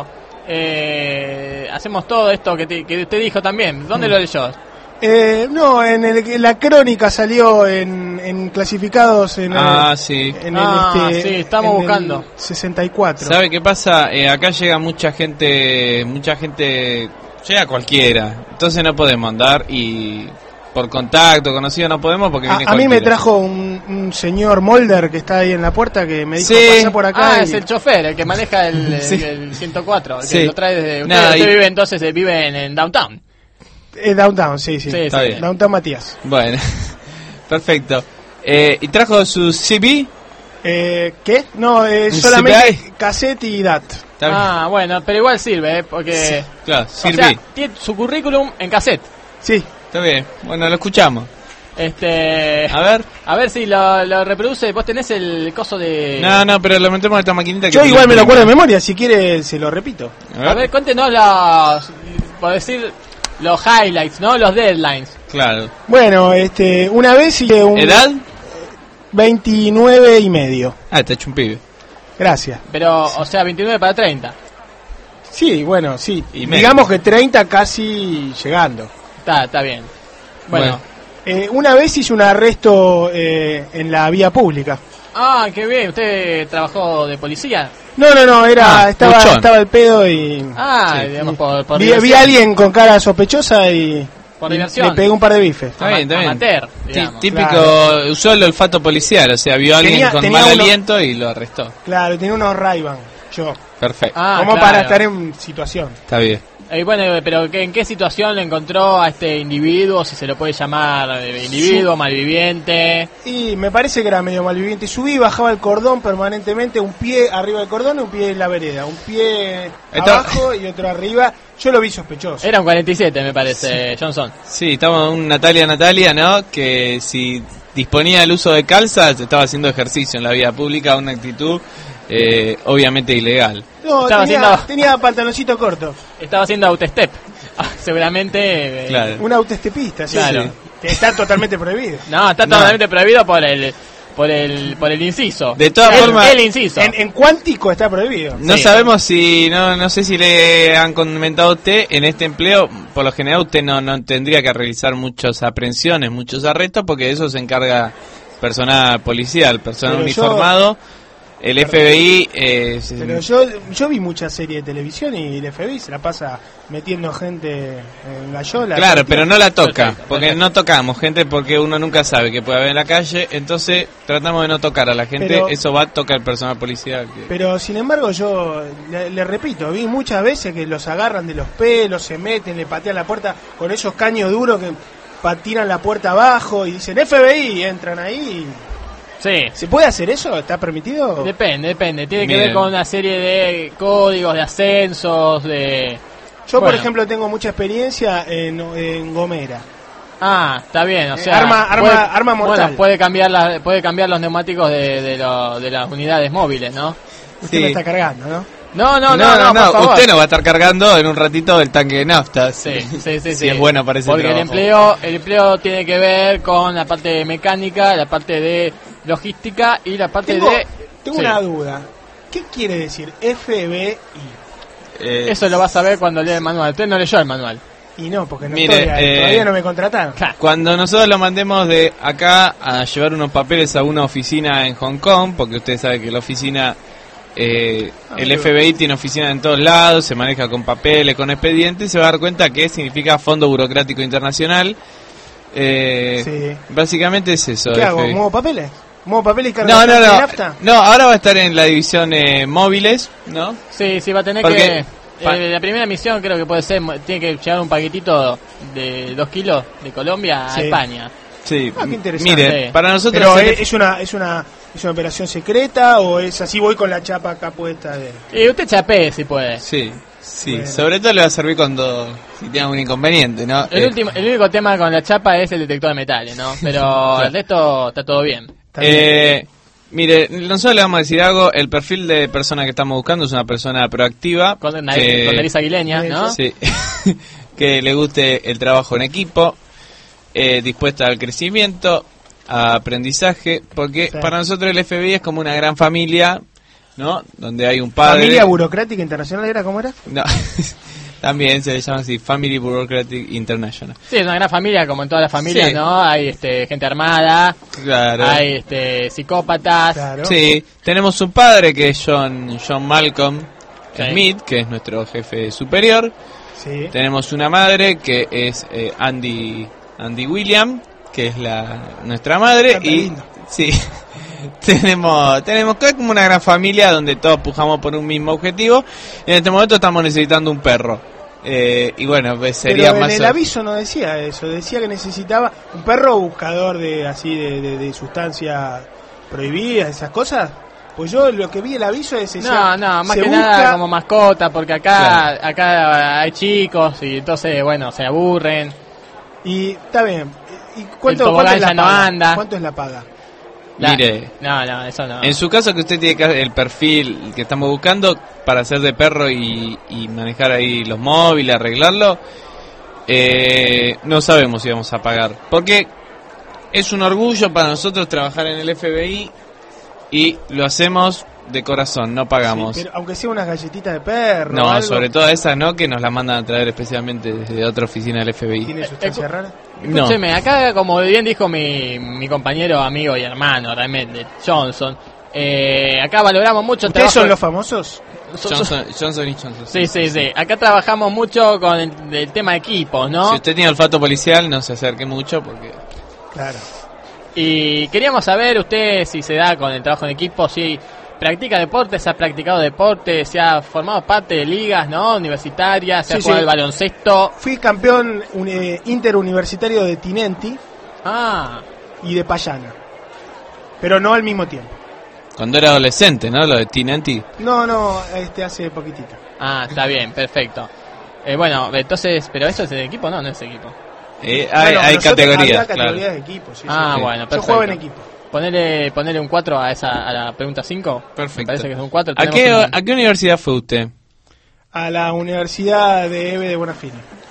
eh, hacemos todo esto que, te, que usted dijo también. ¿Dónde lo leyó? Eh, no, en, el, en la crónica salió en, en clasificados en, Ah, el, sí. en Ah, el este, sí, estamos en el buscando. sesenta y cuatro. ¿Sabe qué pasa? Eh, acá llega mucha gente, mucha gente, llega cualquiera. Entonces no podemos andar y por contacto, conocido no podemos porque A, viene a mí me cualquiera. trajo un, un señor Molder que está ahí en la puerta que me dijo Sí. pasa por acá. Ah, y- es el chofer, el que maneja el, el- Sí. el ciento cuatro, el Sí. que lo trae desde... Usted, Nada, usted y- vive entonces, eh, vive en, en Downtown. Eh, Downtown, sí, sí. Sí, Está sí. bien. Downtown Matías. Bueno, perfecto. Eh, ¿Y trajo su C V? Eh, ¿Qué? No, eh, ¿Un solamente C P I? cassette y D A T. Está bien. Ah, bueno, pero igual sirve, ¿eh? Porque... Claro, O sirve. sea, tiene su currículum en cassette. Sí. Está bien. Bueno, lo escuchamos. Este... A ver. A ver si lo, lo reproduce. Vos tenés el coso de... No, no, pero lo metemos en esta maquinita que Yo tiene igual me lo prima. acuerdo de memoria, si quiere se lo repito. A ver, cuéntenos los... Por decir... Los highlights, ¿no? Los deadlines. Claro. Bueno, este, una vez hice un ¿Edad? veintinueve y medio. Ah, está hecho un pibe. Gracias. Pero, o sea, veintinueve para treinta. Sí, bueno, sí. Y medio. Digamos que treinta casi llegando. Está, está bien. Bueno. Eh, una vez hice un arresto eh, en la vía pública. Ah, qué bien. ¿Usted trabajó de policía? No, no, no, era Ah, estaba buchón. estaba el pedo y Ah, sí, digamos, y- por, por vi, diversión. vi a alguien con cara sospechosa y Por le- diversión. le pegué un par de bifes. Está bien, está bien. Amateur, Tí- digamos. Típico, Claro. usó el olfato policial, o sea, vio a alguien Tenía- con tenía mal uno- aliento y lo arrestó. Claro, tenía unos Ray-Ban, yo. Perfecto. Ah, Como claro. para estar en situación. Está bien. Eh, bueno, pero ¿qué- ¿en qué situación encontró a este individuo? Si se lo puede llamar eh, individuo, Su- malviviente. Y me parece que era medio malviviente. Subí y bajaba el cordón permanentemente, un pie arriba del cordón y un pie en la vereda. Un pie Esto- abajo y otro arriba. Yo lo vi sospechoso. Era un cuarenta y siete, me parece, Johnson. Sí, estamos en un Natalia Natalia, ¿no? Que si disponía del uso de calzas, estaba haciendo ejercicio en la vía pública, una actitud eh, obviamente ilegal. No, Estaba tenía, haciendo- tenía pantaloncito corto. Estaba haciendo autostep. Ah, seguramente. eh, Claro. Un autoestepista, sí. Claro. Sí. Que está totalmente prohibido. No, está No. totalmente prohibido por el por el por el inciso. De todas el, formas- el inciso. En, en cuántico está prohibido. No Sí. sabemos si, no no sé si le han comentado a usted, en este empleo, por lo general usted no, no tendría que realizar muchas aprehensiones, muchos arrestos, porque de eso se encarga personal policial, personal Pero yo- uniformado. El F B I... Eh, se- Pero yo yo vi muchas series de televisión y el F B I se la pasa metiendo gente en gallola. Claro, pero no la toca, Perfecto, porque perfecto. no tocamos gente, porque uno nunca sabe qué puede haber en la calle, entonces tratamos de no tocar a la gente, Pero- eso va a tocar el personal policial. que- Pero sin embargo yo le, le repito, vi muchas veces que los agarran de los pelos, se meten, le patean la puerta con esos caños duros que patinan la puerta abajo y dicen F B I, y entran ahí. Sí. ¿Se puede hacer eso? ¿Está permitido? Depende, depende. Tiene que Miren. ver con una serie de códigos, de ascensos, de... Yo, por Bueno. ejemplo, tengo mucha experiencia en, en Gomera. Ah, está bien, o Eh, sea... arma- arma- puede, arma mortal. Bueno, puede cambiar, la, puede cambiar los neumáticos de, de, lo- de las unidades móviles, ¿no? Usted Sí. me está cargando, ¿no? No, no, no, no, por favor. usted no va a estar cargando en un ratito el tanque de nafta. Sí, sí, sí, Si sí. es bueno para ese Porque el trabajo. empleo, el empleo tiene que ver con la parte mecánica, la parte de logística y la parte Tengo, de... tengo Sí. una duda. ¿Qué quiere decir F B I? Eh, Eso lo vas a ver cuando lea el manual. Usted no leyó el manual. Y no, porque no Mire, estoy ahí, eh, todavía no me contrataron. Cuando nosotros lo mandemos de acá a llevar unos papeles a una oficina en Hong Kong, porque usted sabe que la oficina, eh, Ah, el muy F B I tiene oficina en todos lados, se maneja con papeles, con expedientes, y se va a dar cuenta que significa Fondo Burocrático Internacional. Eh, Sí. Básicamente es eso. ¿Qué hago? F B I. ¿Muevo papeles? ¿Muevo papeles y cargo No, no, tanque de no. nafta? No, ahora va a estar en la división eh, móviles, ¿no? Sí, sí, va a tener Porque- que... pa- eh, la primera misión creo que puede ser, tiene que llevar un paquetito de dos kilos de Colombia a Sí. España. Sí. Ah, qué interesante. Mire, Sí. para nosotros Pero el- ¿es, es una es una es una operación secreta o es así voy con la chapa acá puesta de Y usted chapee si puede. Sí, sí, Bueno. sobre todo le va a servir cuando si tiene algún inconveniente, ¿no? El, Eh, último, el único tema con la chapa es el detector de metales, ¿no? Pero el resto está todo bien. Está bien. eh, mire, nosotros le vamos a decir algo, el perfil de persona que estamos buscando es una persona proactiva, Con, nariz- que, con nariz aguileña, ¿no? sí, que le guste el trabajo en equipo, eh, dispuesta al crecimiento, a aprendizaje, porque Sí. para nosotros el F B I es como una gran familia, ¿no? Donde hay un padre... Familia burocrática internacional era cómo era? No, también se le llama así, Family Bureaucratic International. Sí, es una gran familia, como en todas las familias, Sí. ¿no? Hay este, gente armada, Claro. hay este, psicópatas. Claro. Sí, tenemos un padre que es John, John Malcolm Sí. Smith, que es nuestro jefe superior. Sí. Tenemos una madre que es eh, Andy Andy William, que es la nuestra madre. Canta Y lindo. sí, tenemos tenemos que es como una gran familia donde todos pujamos por un mismo objetivo. Y en este momento estamos necesitando un perro. Eh, y bueno, pues sería Pero en más el o- aviso no decía eso, decía que necesitaba un perro buscador de así de, de, de sustancias prohibidas, esas cosas. Pues yo lo que vi el aviso es decía, No, no, más se que busca- nada como mascota, porque acá Claro. acá hay chicos y entonces, bueno, se aburren. y está bien. ¿Y cuánto, El cuánto es la tobogán ya no paga? anda. ¿Cuánto es la paga? La- Mire. No, no, eso no. En su caso que usted tiene que hacer el perfil que estamos buscando para hacer de perro y, y manejar ahí los móviles, arreglarlo, eh, no sabemos si vamos a pagar. Porque es un orgullo para nosotros trabajar en el F B I y lo hacemos de corazón, no pagamos. Sí, pero aunque sea unas galletitas de perro. No, algo, sobre todo esas no, que nos las mandan a traer especialmente desde otra oficina del F B I. ¿Tiene sustancia rara? No. Escúcheme, acá como bien dijo mi, mi compañero, amigo y hermano, realmente, Johnson, eh, acá valoramos mucho el ¿Ustedes trabajo... son los famosos? Johnson, Johnson y Johnson. Sí, sí, sí. Acá trabajamos mucho con el, el tema de equipos, ¿no? Si usted tiene olfato policial, no se acerque mucho porque... Claro. Y queríamos saber usted si se da con el trabajo en equipo, si practica deporte, se ha practicado deporte, se ha formado parte de ligas, ¿no? Universitarias, se Sí, ha jugado sí. al baloncesto. Fui campeón un- eh, interuniversitario de Tinenti Ah, y de Payana, pero no al mismo tiempo. Cuando era adolescente, ¿no? Lo de Tinenti. No, no, este hace poquitito. ah, está bien, perfecto. Eh, bueno, entonces, ¿pero eso es el equipo? No, no es equipo. Eh, hay Bueno, hay nosotros categorías, había categorías claro. de equipo, sí, Ah, sí. bueno, Yo perfecto. juego en equipo. Ponele, ponele un cuatro a esa a la pregunta cinco. Perfecto. Me parece que es un cuatro. ¿A Tenemos qué, un- ¿A qué universidad fue usted? A la Universidad de Eve de Bonafini.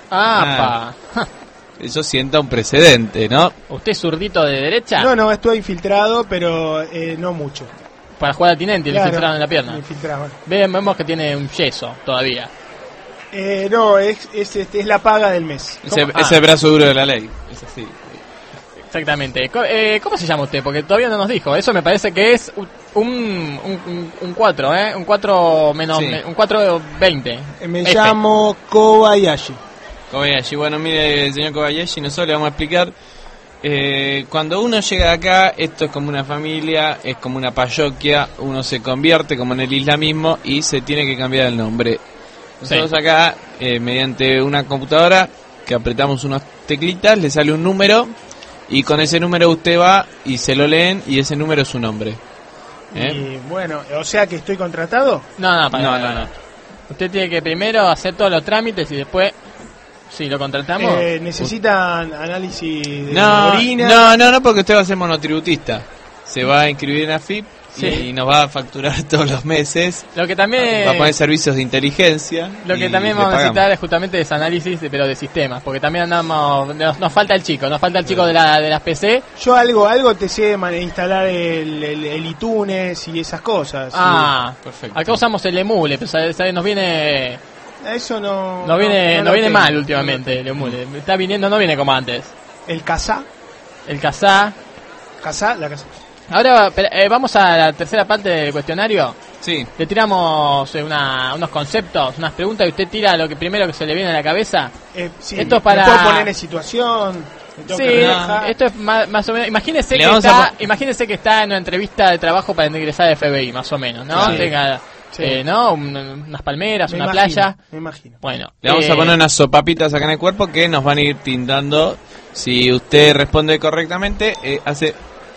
Ah, pa. Eso sienta un precedente, ¿no? ¿Usted es zurdito de derecha? No, no, estoy infiltrado, pero eh, no mucho. Para jugar a Tinenti, le Claro, infiltraron en la me pierna. infiltraban. Ve- Vemos que tiene un yeso todavía. Eh, no, es, es, este, es la paga del mes. Ese, ¿Cómo? Ah. ese brazo duro de la ley. Es así. Exactamente. Co- eh, ¿Cómo se llama usted? Porque todavía no nos dijo. Eso me parece que es un un, un, un cuatro, ¿eh? Un cuatro menos... Sí. me- un cuatro veinte. Eh, me F. llamo Kobayashi. Kobayashi, bueno, mire, señor Kobayashi, nosotros le vamos a explicar. Eh, cuando uno llega de acá, esto es como una familia, es como una parroquia, uno se convierte como en el islamismo y se tiene que cambiar el nombre. Nosotros Sí. acá, eh, mediante una computadora, que apretamos unas teclitas, le sale un número y con ese número usted va y se lo leen y ese número es su nombre. ¿Eh? Y bueno, o sea que estoy contratado. No, no, para No, nada, no, no. Usted tiene que primero hacer todos los trámites y después... Si lo contratamos... Eh, necesitan análisis de No, orina. no, no, no, porque usted va a ser monotributista. Se va a inscribir en AFIP Sí. y nos va a facturar todos los meses. Lo que también... Va a poner servicios de inteligencia. Lo que y también le vamos a pagamos. necesitar es justamente ese análisis, de- pero de sistemas, porque también andamos, nos, nos falta el chico, nos falta el chico de, la, de las P C. Yo algo algo te sé man- instalar el, el, el iTunes y esas cosas. Ah, perfecto. Acá usamos el emule, pero sabe- sabe, nos viene Sí. Eso no. nos viene, no nos lo viene tengo. mal últimamente el emule. Está viniendo, no viene como antes. El Kazaa. El Kazaa. Kazaa, la Kazaa. Ahora pero, eh, vamos a la tercera parte del cuestionario. Sí. Le tiramos eh, una, unos conceptos, unas preguntas y usted tira lo que primero que se le viene a la cabeza. Eh, sí, Esto es para- me puedo poner en situación. me tengo Sí, que relajar. esto es más, más o menos. Imagínese Le que vamos está, a po- imagínese que está en una entrevista de trabajo para ingresar a F B I, más o menos, ¿no? Sí. Tenga, Sí. eh, ¿no? Un- unas palmeras, Me una imagino, playa. Me imagino. Bueno, Le vamos eh, a poner unas sopapitas acá en el cuerpo que nos van a ir tintando. Si usted responde correctamente, eh, hace...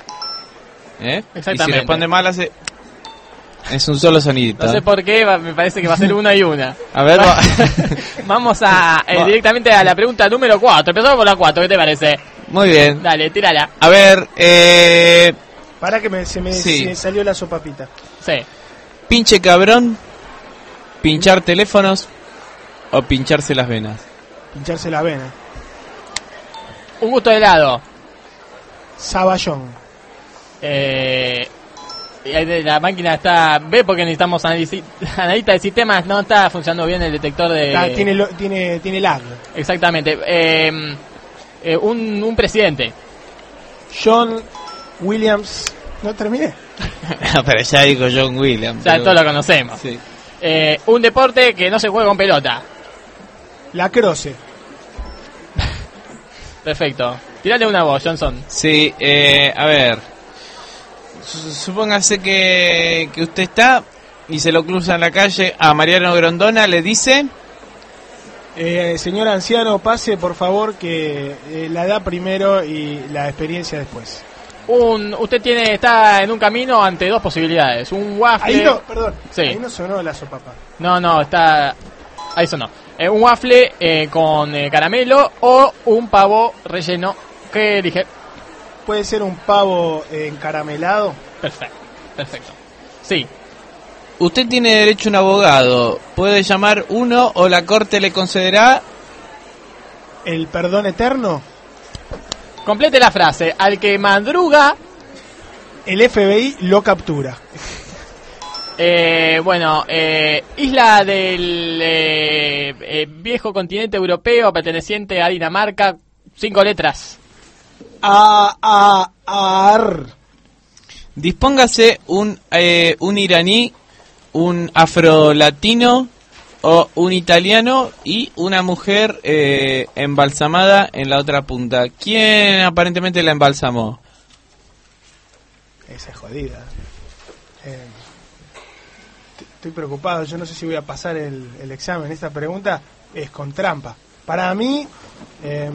¿Eh? Y si Exactamente. responde mal, hace... Es un solo sonidito. No sé por qué, va- me parece que va a ser una y una. A ver, va- Vamos a eh, Va. directamente a la pregunta número cuatro. Empezamos por la cuatro, ¿qué te parece? Muy bien. Dale, tírala. A ver, eh... Para que me, se me Sí. se me salió la sopapita. Sí. pinche cabrón, pinchar teléfonos o pincharse las venas. Pincharse la vena. Un gusto de helado. Saballón. Eh, y ahí de- la máquina está... Ve porque necesitamos analici- analista de sistemas. No está funcionando bien el detector de... Ah, tiene, lo- tiene, tiene lag. Exactamente. Eh, eh, un, un presidente. John Williams. No terminé. Pero ya dijo John Williams. Ya pero- todos lo conocemos. Sí. Eh, un deporte que no se juega con pelota. La Croce. Perfecto. Tirale una voz, Johnson. Sí, eh, a ver. Su- Supóngase que, que usted está y se lo cruza en la calle a Mariano Grondona, le dice... Eh, señor anciano, pase por favor que eh, la edad primero y la experiencia después. Un, usted tiene está en un camino ante dos posibilidades. Un waffle... Ahí no, perdón. Sí. Ahí no sonó la sopapa. No, no, está... Ahí sonó. Eh, un waffle eh, con eh, caramelo o un pavo relleno. ¿Qué dije? Puede ser un pavo eh, encaramelado. Perfecto, perfecto. Sí, Usted tiene derecho a un abogado. Puede llamar uno o la corte le concederá... El perdón eterno. complete la frase. Al que madruga... El F B I lo captura. Eh, bueno, eh, isla del eh, eh, viejo continente europeo perteneciente a Dinamarca, cinco letras. A, a, ar. Dispóngase un, eh, un iraní, un afrolatino o un italiano y una mujer eh, embalsamada en la otra punta. ¿Quién aparentemente la embalsamó? Esa es jodida. Eh, estoy preocupado. Yo no sé si voy a pasar el, el examen. Esta pregunta es con trampa. Para mí, eh,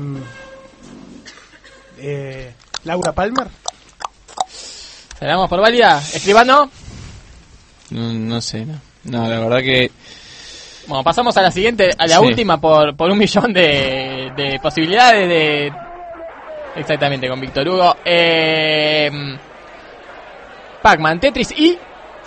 eh, Laura Palmer. ¿Se la damos por válida? ¿Escribano? No, no sé, no. No, la verdad que... Bueno, pasamos a la siguiente, a la Sí. última por, por un millón de, de posibilidades de... Exactamente, con Víctor Hugo. Eh, Pac-Man, Tetris y...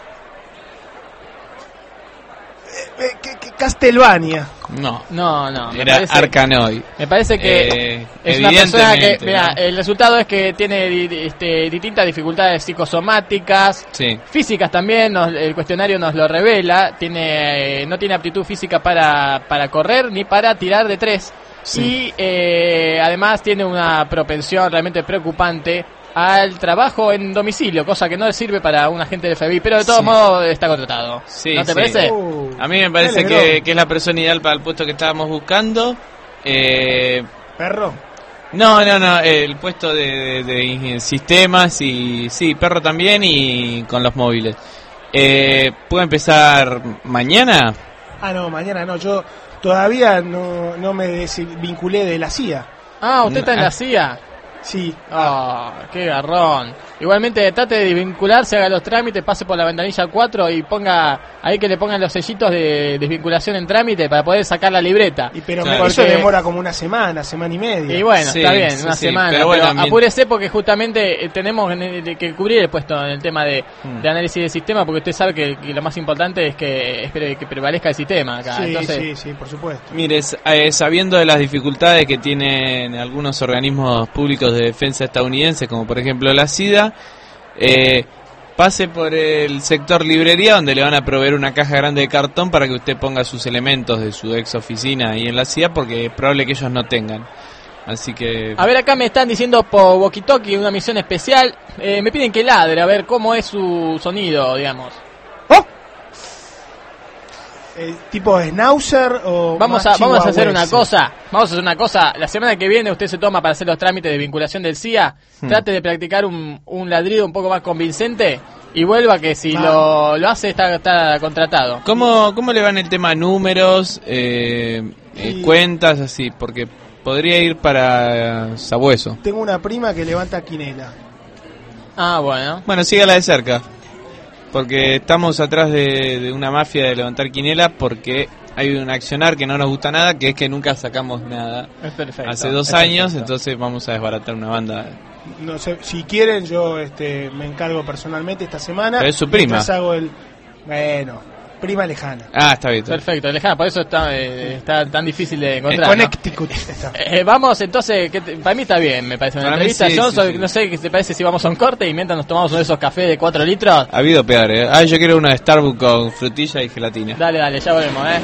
Eh, que- que Castlevania. No, No, no, me era parece, Arkanoid. me parece que Eh, es una persona que... evidentemente, Mira, ¿no? el resultado es que tiene di- di- este, distintas dificultades psicosomáticas, Sí. físicas también, nos- el cuestionario nos lo revela. Tiene, eh, no tiene aptitud física para, para correr ni para tirar de tres. Sí. Y eh, además tiene una propensión realmente preocupante al trabajo en domicilio, cosa que no le sirve para un agente del F B I, pero de todos Sí. modos está contratado. Sí, ¿No te sí. parece? Uh, A mí me parece me que, alegró. que es la persona ideal para el puesto que estábamos buscando. Eh, Perro. no, no, no, el puesto de, de- de sistemas y sí, perro también y con los móviles. Eh, ¿Puedo empezar mañana? Ah, no, mañana no. Yo todavía no, no me desvinculé de la C I A. Ah, usted está en la Ah. C I A. Sí. Ah, qué garrón. Igualmente trate de vincularse, haga los trámites, pase por la ventanilla cuatro y ponga ahí que le pongan los sellitos de desvinculación en trámite para poder sacar la libreta. Y pero Claro. eso Porque- demora como una semana, semana y media. Y bueno, Sí, está bien, sí, una sí, semana. pero Pero, bueno, también- apúrese porque justamente eh, tenemos en el- que cubrir el puesto en el tema de, Mm. de análisis de sistema, porque usted sabe que, que lo más importante es que, espere que prevalezca el sistema acá. Sí, Entonces, sí, sí, por supuesto. Mire, s- eh, sabiendo de las dificultades que tienen algunos organismos públicos de defensa estadounidenses, como por ejemplo la SIDA, eh, pase por el sector librería, donde le van a proveer una caja grande de cartón para que usted ponga sus elementos de su ex oficina ahí en la SIDA, porque es probable que ellos no tengan. Así que... a ver, acá me están diciendo por Walkie-Talkie una misión especial. Eh, me piden que ladre, a ver cómo es su sonido, digamos. ¡Oh! Eh, ¿Tipo Schnauzer o Vamos más a, vamos a hacer una chihuahuense? cosa, vamos a hacer una cosa, la semana que viene usted se toma para hacer los trámites de vinculación del C I A, Hmm. trate de practicar un, un ladrido un poco más convincente y vuelva que si Ah. lo, lo hace está, está contratado. ¿Cómo, ¿Cómo le van el tema números, eh, eh, Y- cuentas, así? Porque podría ir para Sabueso. Tengo una prima que levanta quinela. Ah, bueno. Bueno, sígala de cerca. Porque estamos atrás de, de una mafia de levantar quinela, porque hay un accionar que no nos gusta nada, que es que nunca sacamos nada. Es perfecto. Hace dos es años, perfecto. entonces vamos a desbaratar una banda. No sé, si quieren yo este, me encargo personalmente esta semana. Pero es su prima. Mientras hago el... Bueno, prima lejana. Ah, está bien. está bien. Perfecto, Alejandra, por eso está, eh, está tan difícil de En encontrar. ¿no? Connecticut está. Eh, vamos entonces, que te- para mí está bien, me parece. Una Para mí entrevista, sí, yo sí, soy- sí. no sé qué te parece si vamos a un corte y mientras nos tomamos uno de esos cafés de cuatro litros. Ha habido peor, ¿eh? Ah, yo quiero uno de Starbucks con frutilla y gelatina. Dale, dale, ya volvemos, eh.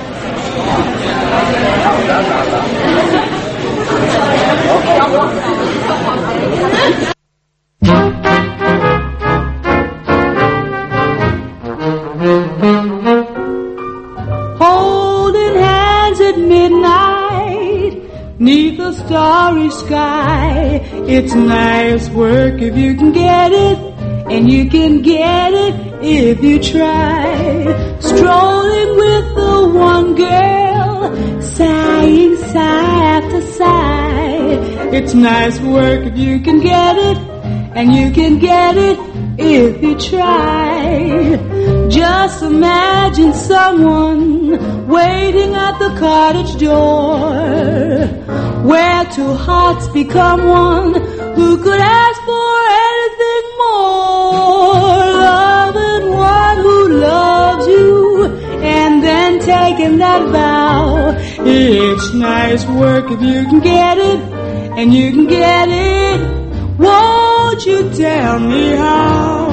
Holding hands at midnight, neath the starry sky. It's nice work if you can get it, and you can get it if you try. Strolling with the one girl, sighing sigh after sigh. It's nice work if you can get it, and you can get it if you try. Just imagine someone waiting at the cottage door, where two hearts become one. Who could ask for anything more? Loving one who loves you, and then taking that vow. It's nice work if you can get it, and you can get it. Won't you tell me how?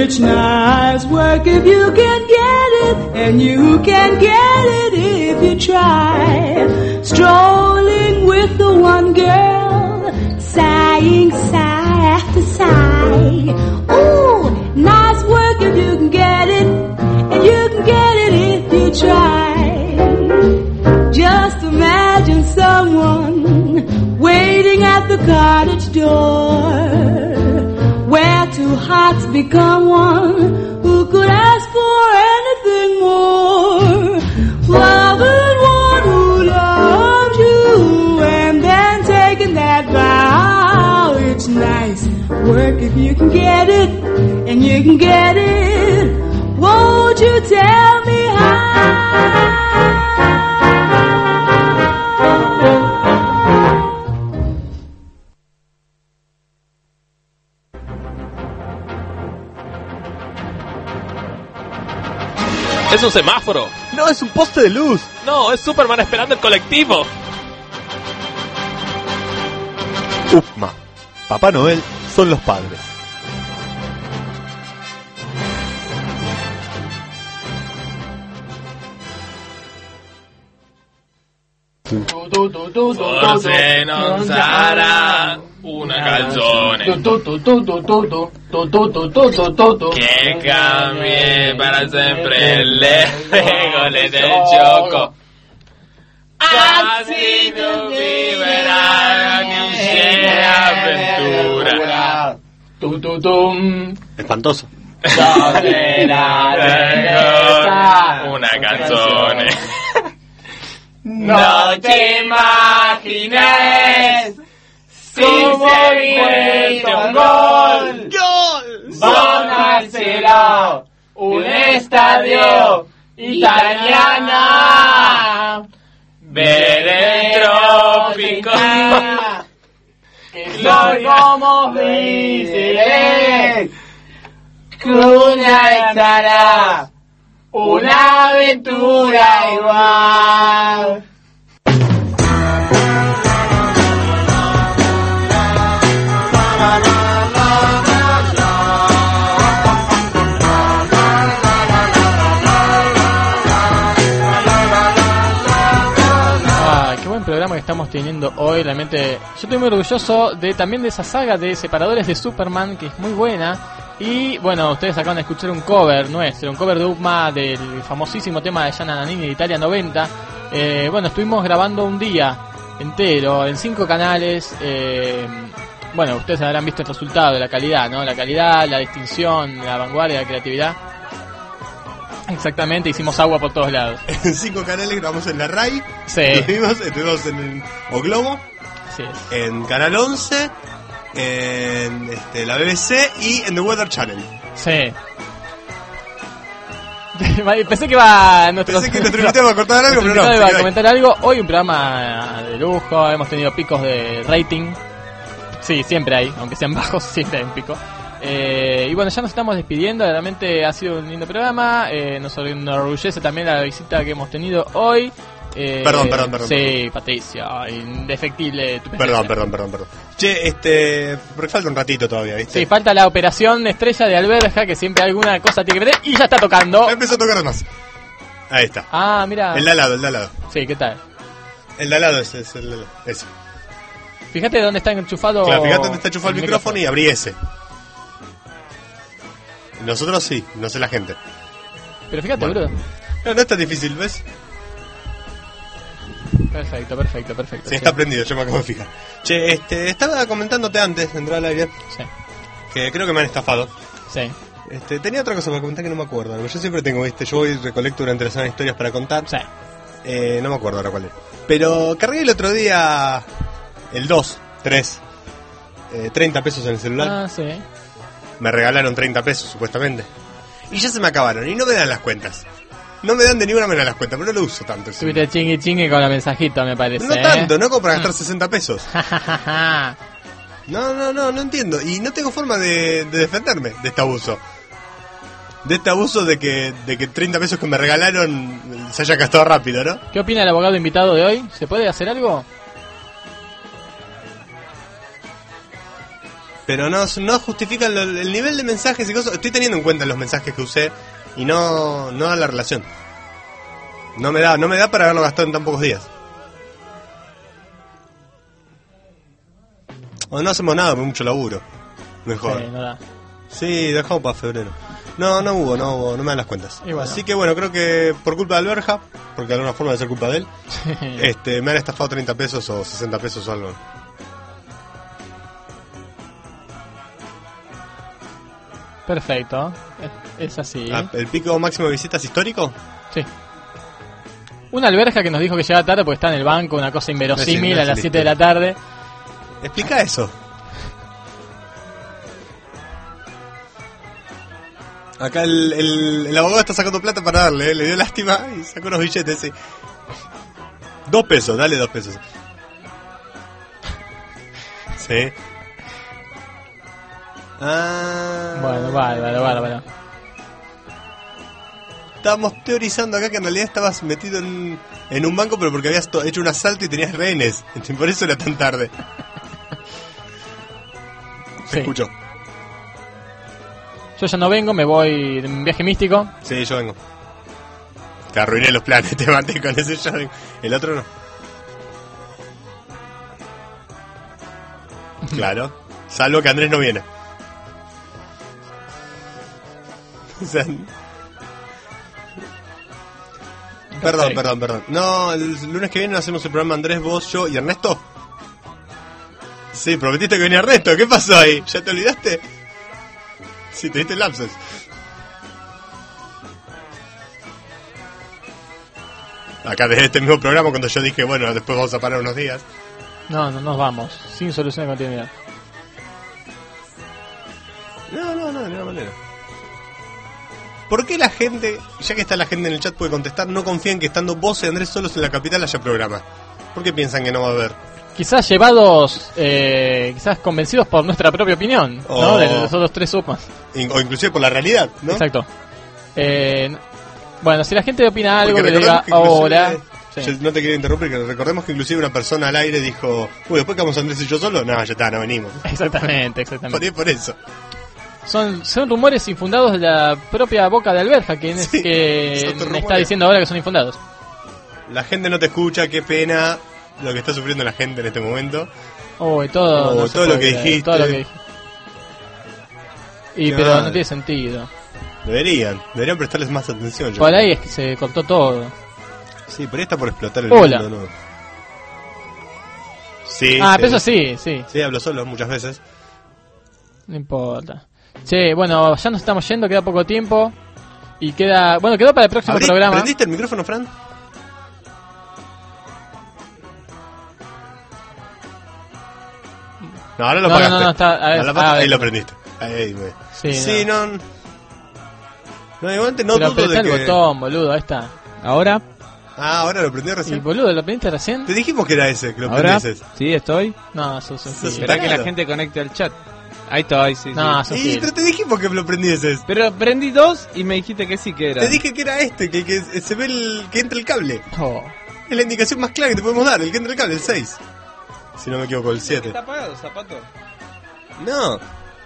It's nice work if you can get it, and you can get it if you try. Strolling with the one girl, sighing sigh after sigh. Ooh, nice work if you can get it, and you can get it if you try. Just imagine someone waiting at the cottage door, where two hearts become one. Who could ask for anything more? Loving one who loves you, and then taking that vow. It's nice work if you can get it, and you can get it. Won't you tell me how? Es un semáforo. No, es un poste de luz. No, es Superman esperando el colectivo. Upma. Papá Noel son los padres. Forse non sarà una canzone che cambie para sempre le regole del gioco. Así tu viverás una scena avventura. Espantoso. Una canzone. No te imagines si se encuentra un gol. Van a hacerlo un estadio italiana. Ver el trópico. Que soy como dice una estará una aventura igual. Programa que estamos teniendo hoy, realmente yo estoy muy orgulloso de también de esa saga de separadores de Superman, que es muy buena. Y bueno, ustedes acaban de escuchar un cover nuestro, un cover de Upma del famosísimo tema de Gianna Nannini de Italia noventa. Eh, bueno, estuvimos grabando un día entero en cinco canales. Eh, bueno, ustedes habrán visto el resultado de la calidad, ¿no? La calidad, la distinción, la vanguardia, la creatividad. Exactamente, hicimos agua por todos lados. En cinco canales grabamos en la RAI. Sí. Estuvimos, estuvimos en el O Globo. Sí. En Canal once. En este, la B B C y en The Weather Channel. Sí. Pensé que iba nuestro, Pensé que nuestro invitado iba a cortar algo, pero no. Iba a comentar algo. Hoy un programa de lujo, hemos tenido picos de rating. Sí, siempre hay, aunque sean bajos, siempre hay un pico. Eh, y bueno, ya nos estamos despidiendo. Realmente ha sido un lindo programa. Eh, nos enorgullece también la visita que hemos tenido hoy. Eh, perdón, perdón, perdón. Sí, perdón. Patricia, indefectible. Tu perdón, perdón, perdón, perdón. Che, este. Porque falta un ratito todavía, ¿viste? Sí, falta la operación estrella de Alberja, que siempre alguna cosa tiene que meter. Y ya está tocando. Ya empezó a tocar más. Ahí está. Ah, mira. El de al lado, el de al lado. Sí, ¿qué tal? El de al lado es, es el de al lado. Ese. Fíjate dónde está enchufado. Claro, fíjate dónde está enchufado el, el micrófono, micrófono y abrí ese. Nosotros sí, no sé la gente. Pero fíjate, bueno. boludo. No, no es tan difícil, ¿ves? Perfecto, perfecto, perfecto. Sí, sí. está prendido, yo me acabo de fijar. Che, este, estaba comentándote antes de entrar al aire Sí, que creo que me han estafado. sí, Este, tenía otra cosa para comentar que no me acuerdo. Porque yo siempre tengo, ¿viste? Yo voy y recolecto durante la semana historias para contar. sí. Eh, no me acuerdo ahora cuál es. Pero cargué el otro día el dos, tres, eh, treinta pesos en el celular. Ah, sí. Me regalaron treinta pesos, supuestamente. Y ya se me acabaron. Y no me dan las cuentas. No me dan de ninguna manera las cuentas, pero no lo uso tanto. el celular. Estuviste chingui chingui con la mensajito, me parece. No ¿eh? tanto, no como para gastar sesenta pesos. Ja, No, no, no, no entiendo. Y no tengo forma de, de defenderme de este abuso. De este abuso de que, de que treinta pesos que me regalaron se haya gastado rápido, ¿no? ¿Qué opina el abogado invitado de hoy? ¿Se puede hacer algo? Pero no, no justifican lo- el nivel de mensajes y cosas. Estoy teniendo en cuenta los mensajes que usé y no, no da la relación. No me da, no me da para haberlo gastado en tan pocos días. O no hacemos nada, por mucho laburo. Mejor. Sí, no da. Sí, dejamos para febrero. No, no hubo, no hubo, no me dan las cuentas. Y bueno. Así que bueno, creo que por culpa de Alberja, porque de alguna forma debe ser culpa de él, este, me han estafado treinta pesos o sesenta pesos o algo. Perfecto. Es, es así. Ah, ¿el pico máximo de visitas histórico? Sí. Una alberja que nos dijo que llega tarde porque está en el banco, una cosa inverosímil No es- no es a las el siete de la tarde. Explica eso. Acá el, el, el abogado está sacando plata para darle, ¿eh? Le dio lástima y sacó unos billetes, sí. Dos pesos, dale dos pesos. Sí. Ah. Bueno, bárbaro, bárbaro. Estábamos teorizando acá que en realidad estabas metido en, en un banco, pero porque habías to- hecho un asalto y tenías rehenes. Y por eso era tan tarde. Sí. Se escuchó. Yo ya no vengo, me voy de un viaje místico. Sí, yo vengo. Te arruiné los planes, te maté con ese yo vengo. El otro no. Claro. Salvo que Andrés no viene. O sea... Perdón, Perfecto. perdón, perdón. No, el lunes que viene hacemos el programa Andrés, vos, yo y Ernesto. Sí, prometiste que venía Ernesto. ¿Qué pasó ahí? ¿Ya te olvidaste? Sí, te diste lapsos. Acá desde este mismo programa cuando yo dije, bueno, después vamos a parar unos días. No, no nos vamos. Sin solución de continuidad. No, no, no, de ninguna manera. ¿Por qué la gente, ya que está la gente en el chat puede contestar, no confía en que estando vos y Andrés solos en la capital haya programa? ¿Por qué piensan que no va a haber? Quizás llevados, eh, quizás convencidos por nuestra propia opinión, Oh. ¿no? De los otros tres sumas. In- O inclusive por la realidad, ¿no? Exacto. Eh, bueno, si la gente opina algo, Porque que diga recordemos que inclusive- ahora. Sí. Yo no te quiero interrumpir, que recordemos que inclusive una persona al aire dijo, uy, después que vamos Andrés y yo solo, no, ya está, no venimos. Exactamente, Por, exactamente. por eso. Son, son rumores infundados de la propia boca de Alberja, que, Sí, que son me está rumores. diciendo ahora que son infundados. La gente no te escucha, qué pena lo que está sufriendo la gente en este momento. Uy, todo, Oh, no se todo puede lo que creer, dijiste. todo lo que dijiste. Y Qué pero mal. no tiene sentido. Deberían, deberían prestarles más atención. yo Por creo. ahí es que se cortó todo. Sí, por ahí está por explotar el Hola. mundo, ¿no? Sí, Ah, sí. pero eso sí, sí, Sí, hablo solo muchas veces. no importa. Che, bueno, ya nos estamos yendo, queda poco tiempo. Y queda, bueno, quedó para el próximo Abrí- programa. ¿Prendiste el micrófono, Fran? No, ahora lo No, apagaste. no, no, está- a ver, No, lo apagaste, ah, ahí lo no. prendiste. Ahí, me... Sí, Sí, no. No, igualmente no pero dudo apretá de el que... botón, boludo, ahí está. Ahora, Ah, ahora lo prendí Y recién. boludo, ¿lo aprendiste recién? Te dijimos que era ese, que lo ahora, prendieses. sí, estoy. No, sos un Sos gil. Esperá que la Claro. gente conecte al chat. Ahí estoy, sí, No, sí. sos Sí, gil. pero te dijimos que lo prendieses. Pero prendí dos y me dijiste que sí que era. Te dije que era este, que, que se ve el que entra el cable. Oh. Es la indicación más clara que te podemos dar, el que entra el cable, el seis. Si no me equivoco, el siete. ¿Está apagado, zapato? No.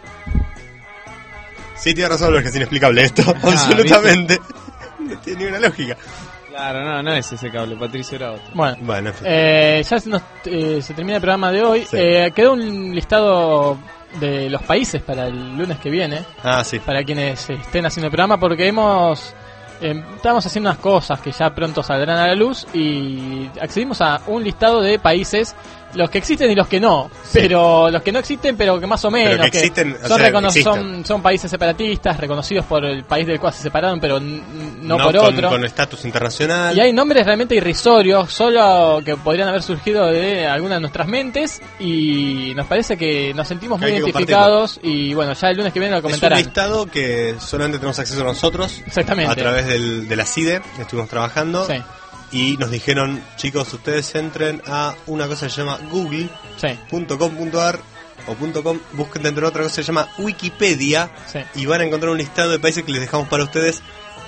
Sí, tiene razón, es que es inexplicable esto. Ah, absolutamente. No tiene ninguna lógica. Claro, no, no es ese cable, Patricio era otro. Bueno, Bueno, en fin. eh, ya se, nos, eh, se termina el programa de hoy. Sí. Eh, quedó un listado de los países para el lunes que viene, Ah, sí. para quienes estén haciendo el programa, porque hemos eh, estamos haciendo unas cosas que ya pronto saldrán a la luz y accedimos a un listado de países, los que existen y los que no, pero los que no existen, pero que más o menos, Pero que existen, o son, sea, recono- existen. son, son países separatistas, reconocidos por el país del cual se separaron, pero n- no, por con, otro. con estatus internacional. Y hay nombres realmente irrisorios, solo que podrían haber surgido de algunas de nuestras mentes, y nos parece que nos sentimos Que muy hay que identificados, y bueno, ya el lunes que viene lo Es un comentarán. listado que solamente tenemos acceso nosotros. Exactamente. A través del, de la C I D E, que estuvimos trabajando. Sí, Y nos dijeron, chicos, ustedes entren a una cosa que se llama google punto com punto a r sí, o .com, busquen dentro de otra cosa que se llama Wikipedia sí. y van a encontrar un listado de países que les dejamos para ustedes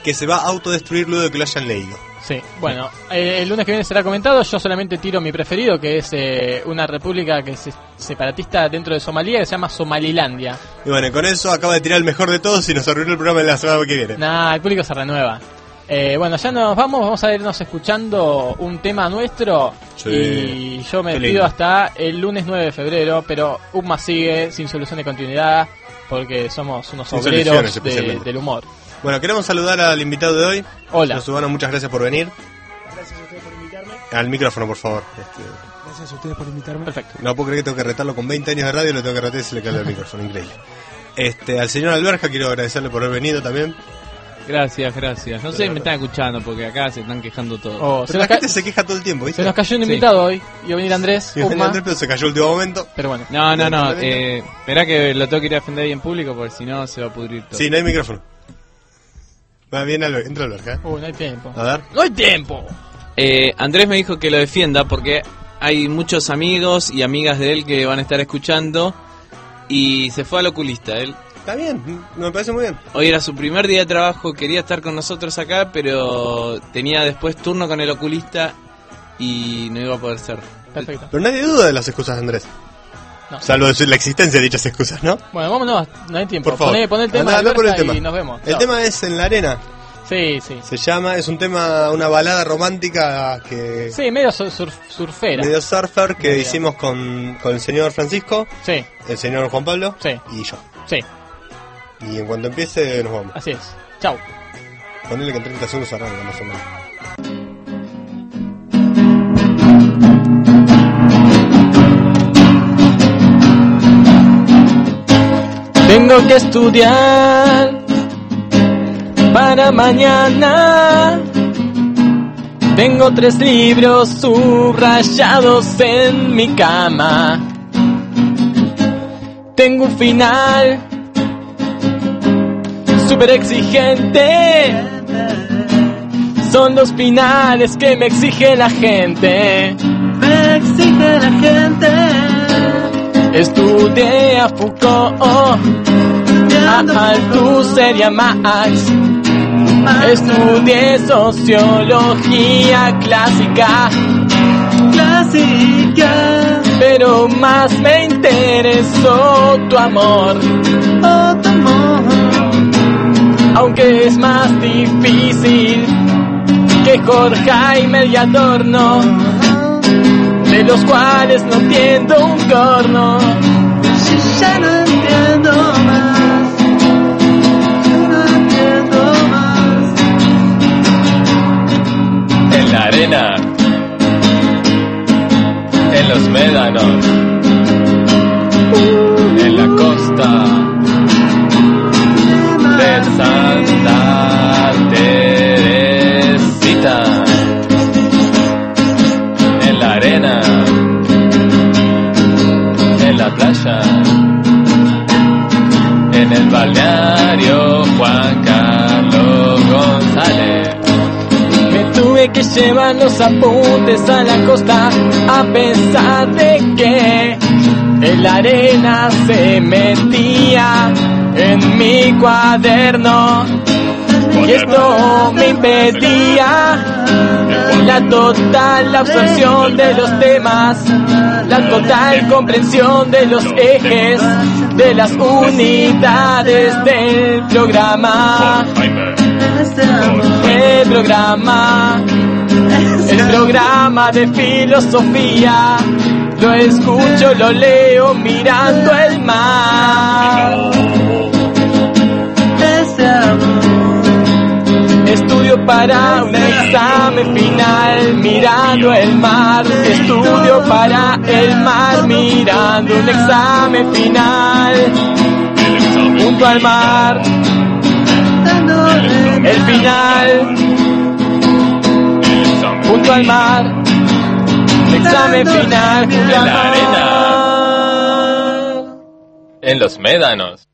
que se va a autodestruir luego de que lo hayan leído. Sí, bueno, eh, el lunes que viene será comentado. Yo solamente tiro mi preferido, que es eh, una república que es separatista dentro de Somalia, que se llama Somalilandia. Y bueno, con eso acaba de tirar el mejor de todos y nos arruinó el programa de la semana que viene. Nah, el público se renueva. Eh, bueno, ya nos vamos, vamos a irnos escuchando un tema nuestro. Sí. Y yo me Qué despido lindo. hasta el lunes nueve de febrero, pero U M A sigue sin solución de continuidad, porque somos unos Sin obreros soluciones, de- especialmente. del humor. Bueno, queremos saludar al invitado de hoy. Hola. Los Urbano, muchas gracias por venir. Gracias a ustedes por invitarme. Al micrófono, por favor. Este, Gracias a ustedes por invitarme. Perfecto. no puedo creer que tengo que retarlo con veinte años de radio y lo tengo que retar y se le cae el micrófono. Increíble. Este, al señor Alberja quiero agradecerle por haber venido también. Gracias, gracias. No sé si me están escuchando porque acá se están quejando todos. Oh, se, Pero nos la ca- gente se queja todo el tiempo, ¿viste? se nos cayó un Sí. invitado hoy. Iba a venir Andrés, Y venía Uma, Andrés, pero se cayó el último momento. pero bueno. No, no, no. Eh, verá que lo tengo que ir a defender ahí en público porque si no se va a pudrir todo. Sí, no hay micrófono. Va bien, Alber- entra Alberja. ¿eh? Uy, no hay tiempo. A ver. ¡No hay tiempo! Eh, Andrés me dijo que lo defienda porque hay muchos amigos y amigas de él que van a estar escuchando y se fue al oculista. Él Está bien, me parece muy bien. hoy era su primer día de trabajo, quería estar con nosotros acá, pero tenía después turno con el oculista y no iba a poder ser. Perfecto. Pero nadie duda de las excusas de Andrés. No. Salvo de su- la existencia de dichas excusas, ¿no? Bueno, vámonos, no hay tiempo. Por favor. Poné, poné el tema, Andá, andá por el Alberta, tema. y nos vemos. El Chao. tema es En la Arena. Sí, sí. Se llama, es un tema, una balada romántica que... Sí, medio sur- surf- surfera. medio surfer que Medio. hicimos con, con el señor Francisco, Sí, el señor Juan Pablo Sí. y yo. sí, Y en cuanto empiece nos vamos. así es. Chao. Ponele que en treinta segundos arranca más o menos. Tengo que estudiar para mañana. Tengo tres libros subrayados en mi cama. Tengo un final súper exigente. Son los finales que me exige la gente. Me exige la gente. Estudié a Foucault, a Althusser y a Marx. Estudié sociología clásica, clásica. Pero más me interesó tu amor, oh, tu amor. Aunque es más difícil que Horkheimer y Adorno, de los cuales no entiendo un corno. Ya no entiendo más, ya no entiendo más. En la arena, en los médanos, en la costa de Santa Teresita, en la arena, en la playa, en el balneario Juan Carlos González. Me tuve que llevar los apuntes a la costa, a pesar de que en la arena se metía en mi cuaderno. Y esto me impedía la total absorción de los temas, la total comprensión de los ejes, de las unidades del programa. El programa, el programa de filosofía, lo escucho, lo leo mirando el mar. Estudio para un examen final mirando el mar. Estudio para el mar mirando un examen final. Junto al mar, el final. Junto al mar, examen final. Junto En al la arena, mar. en los médanos.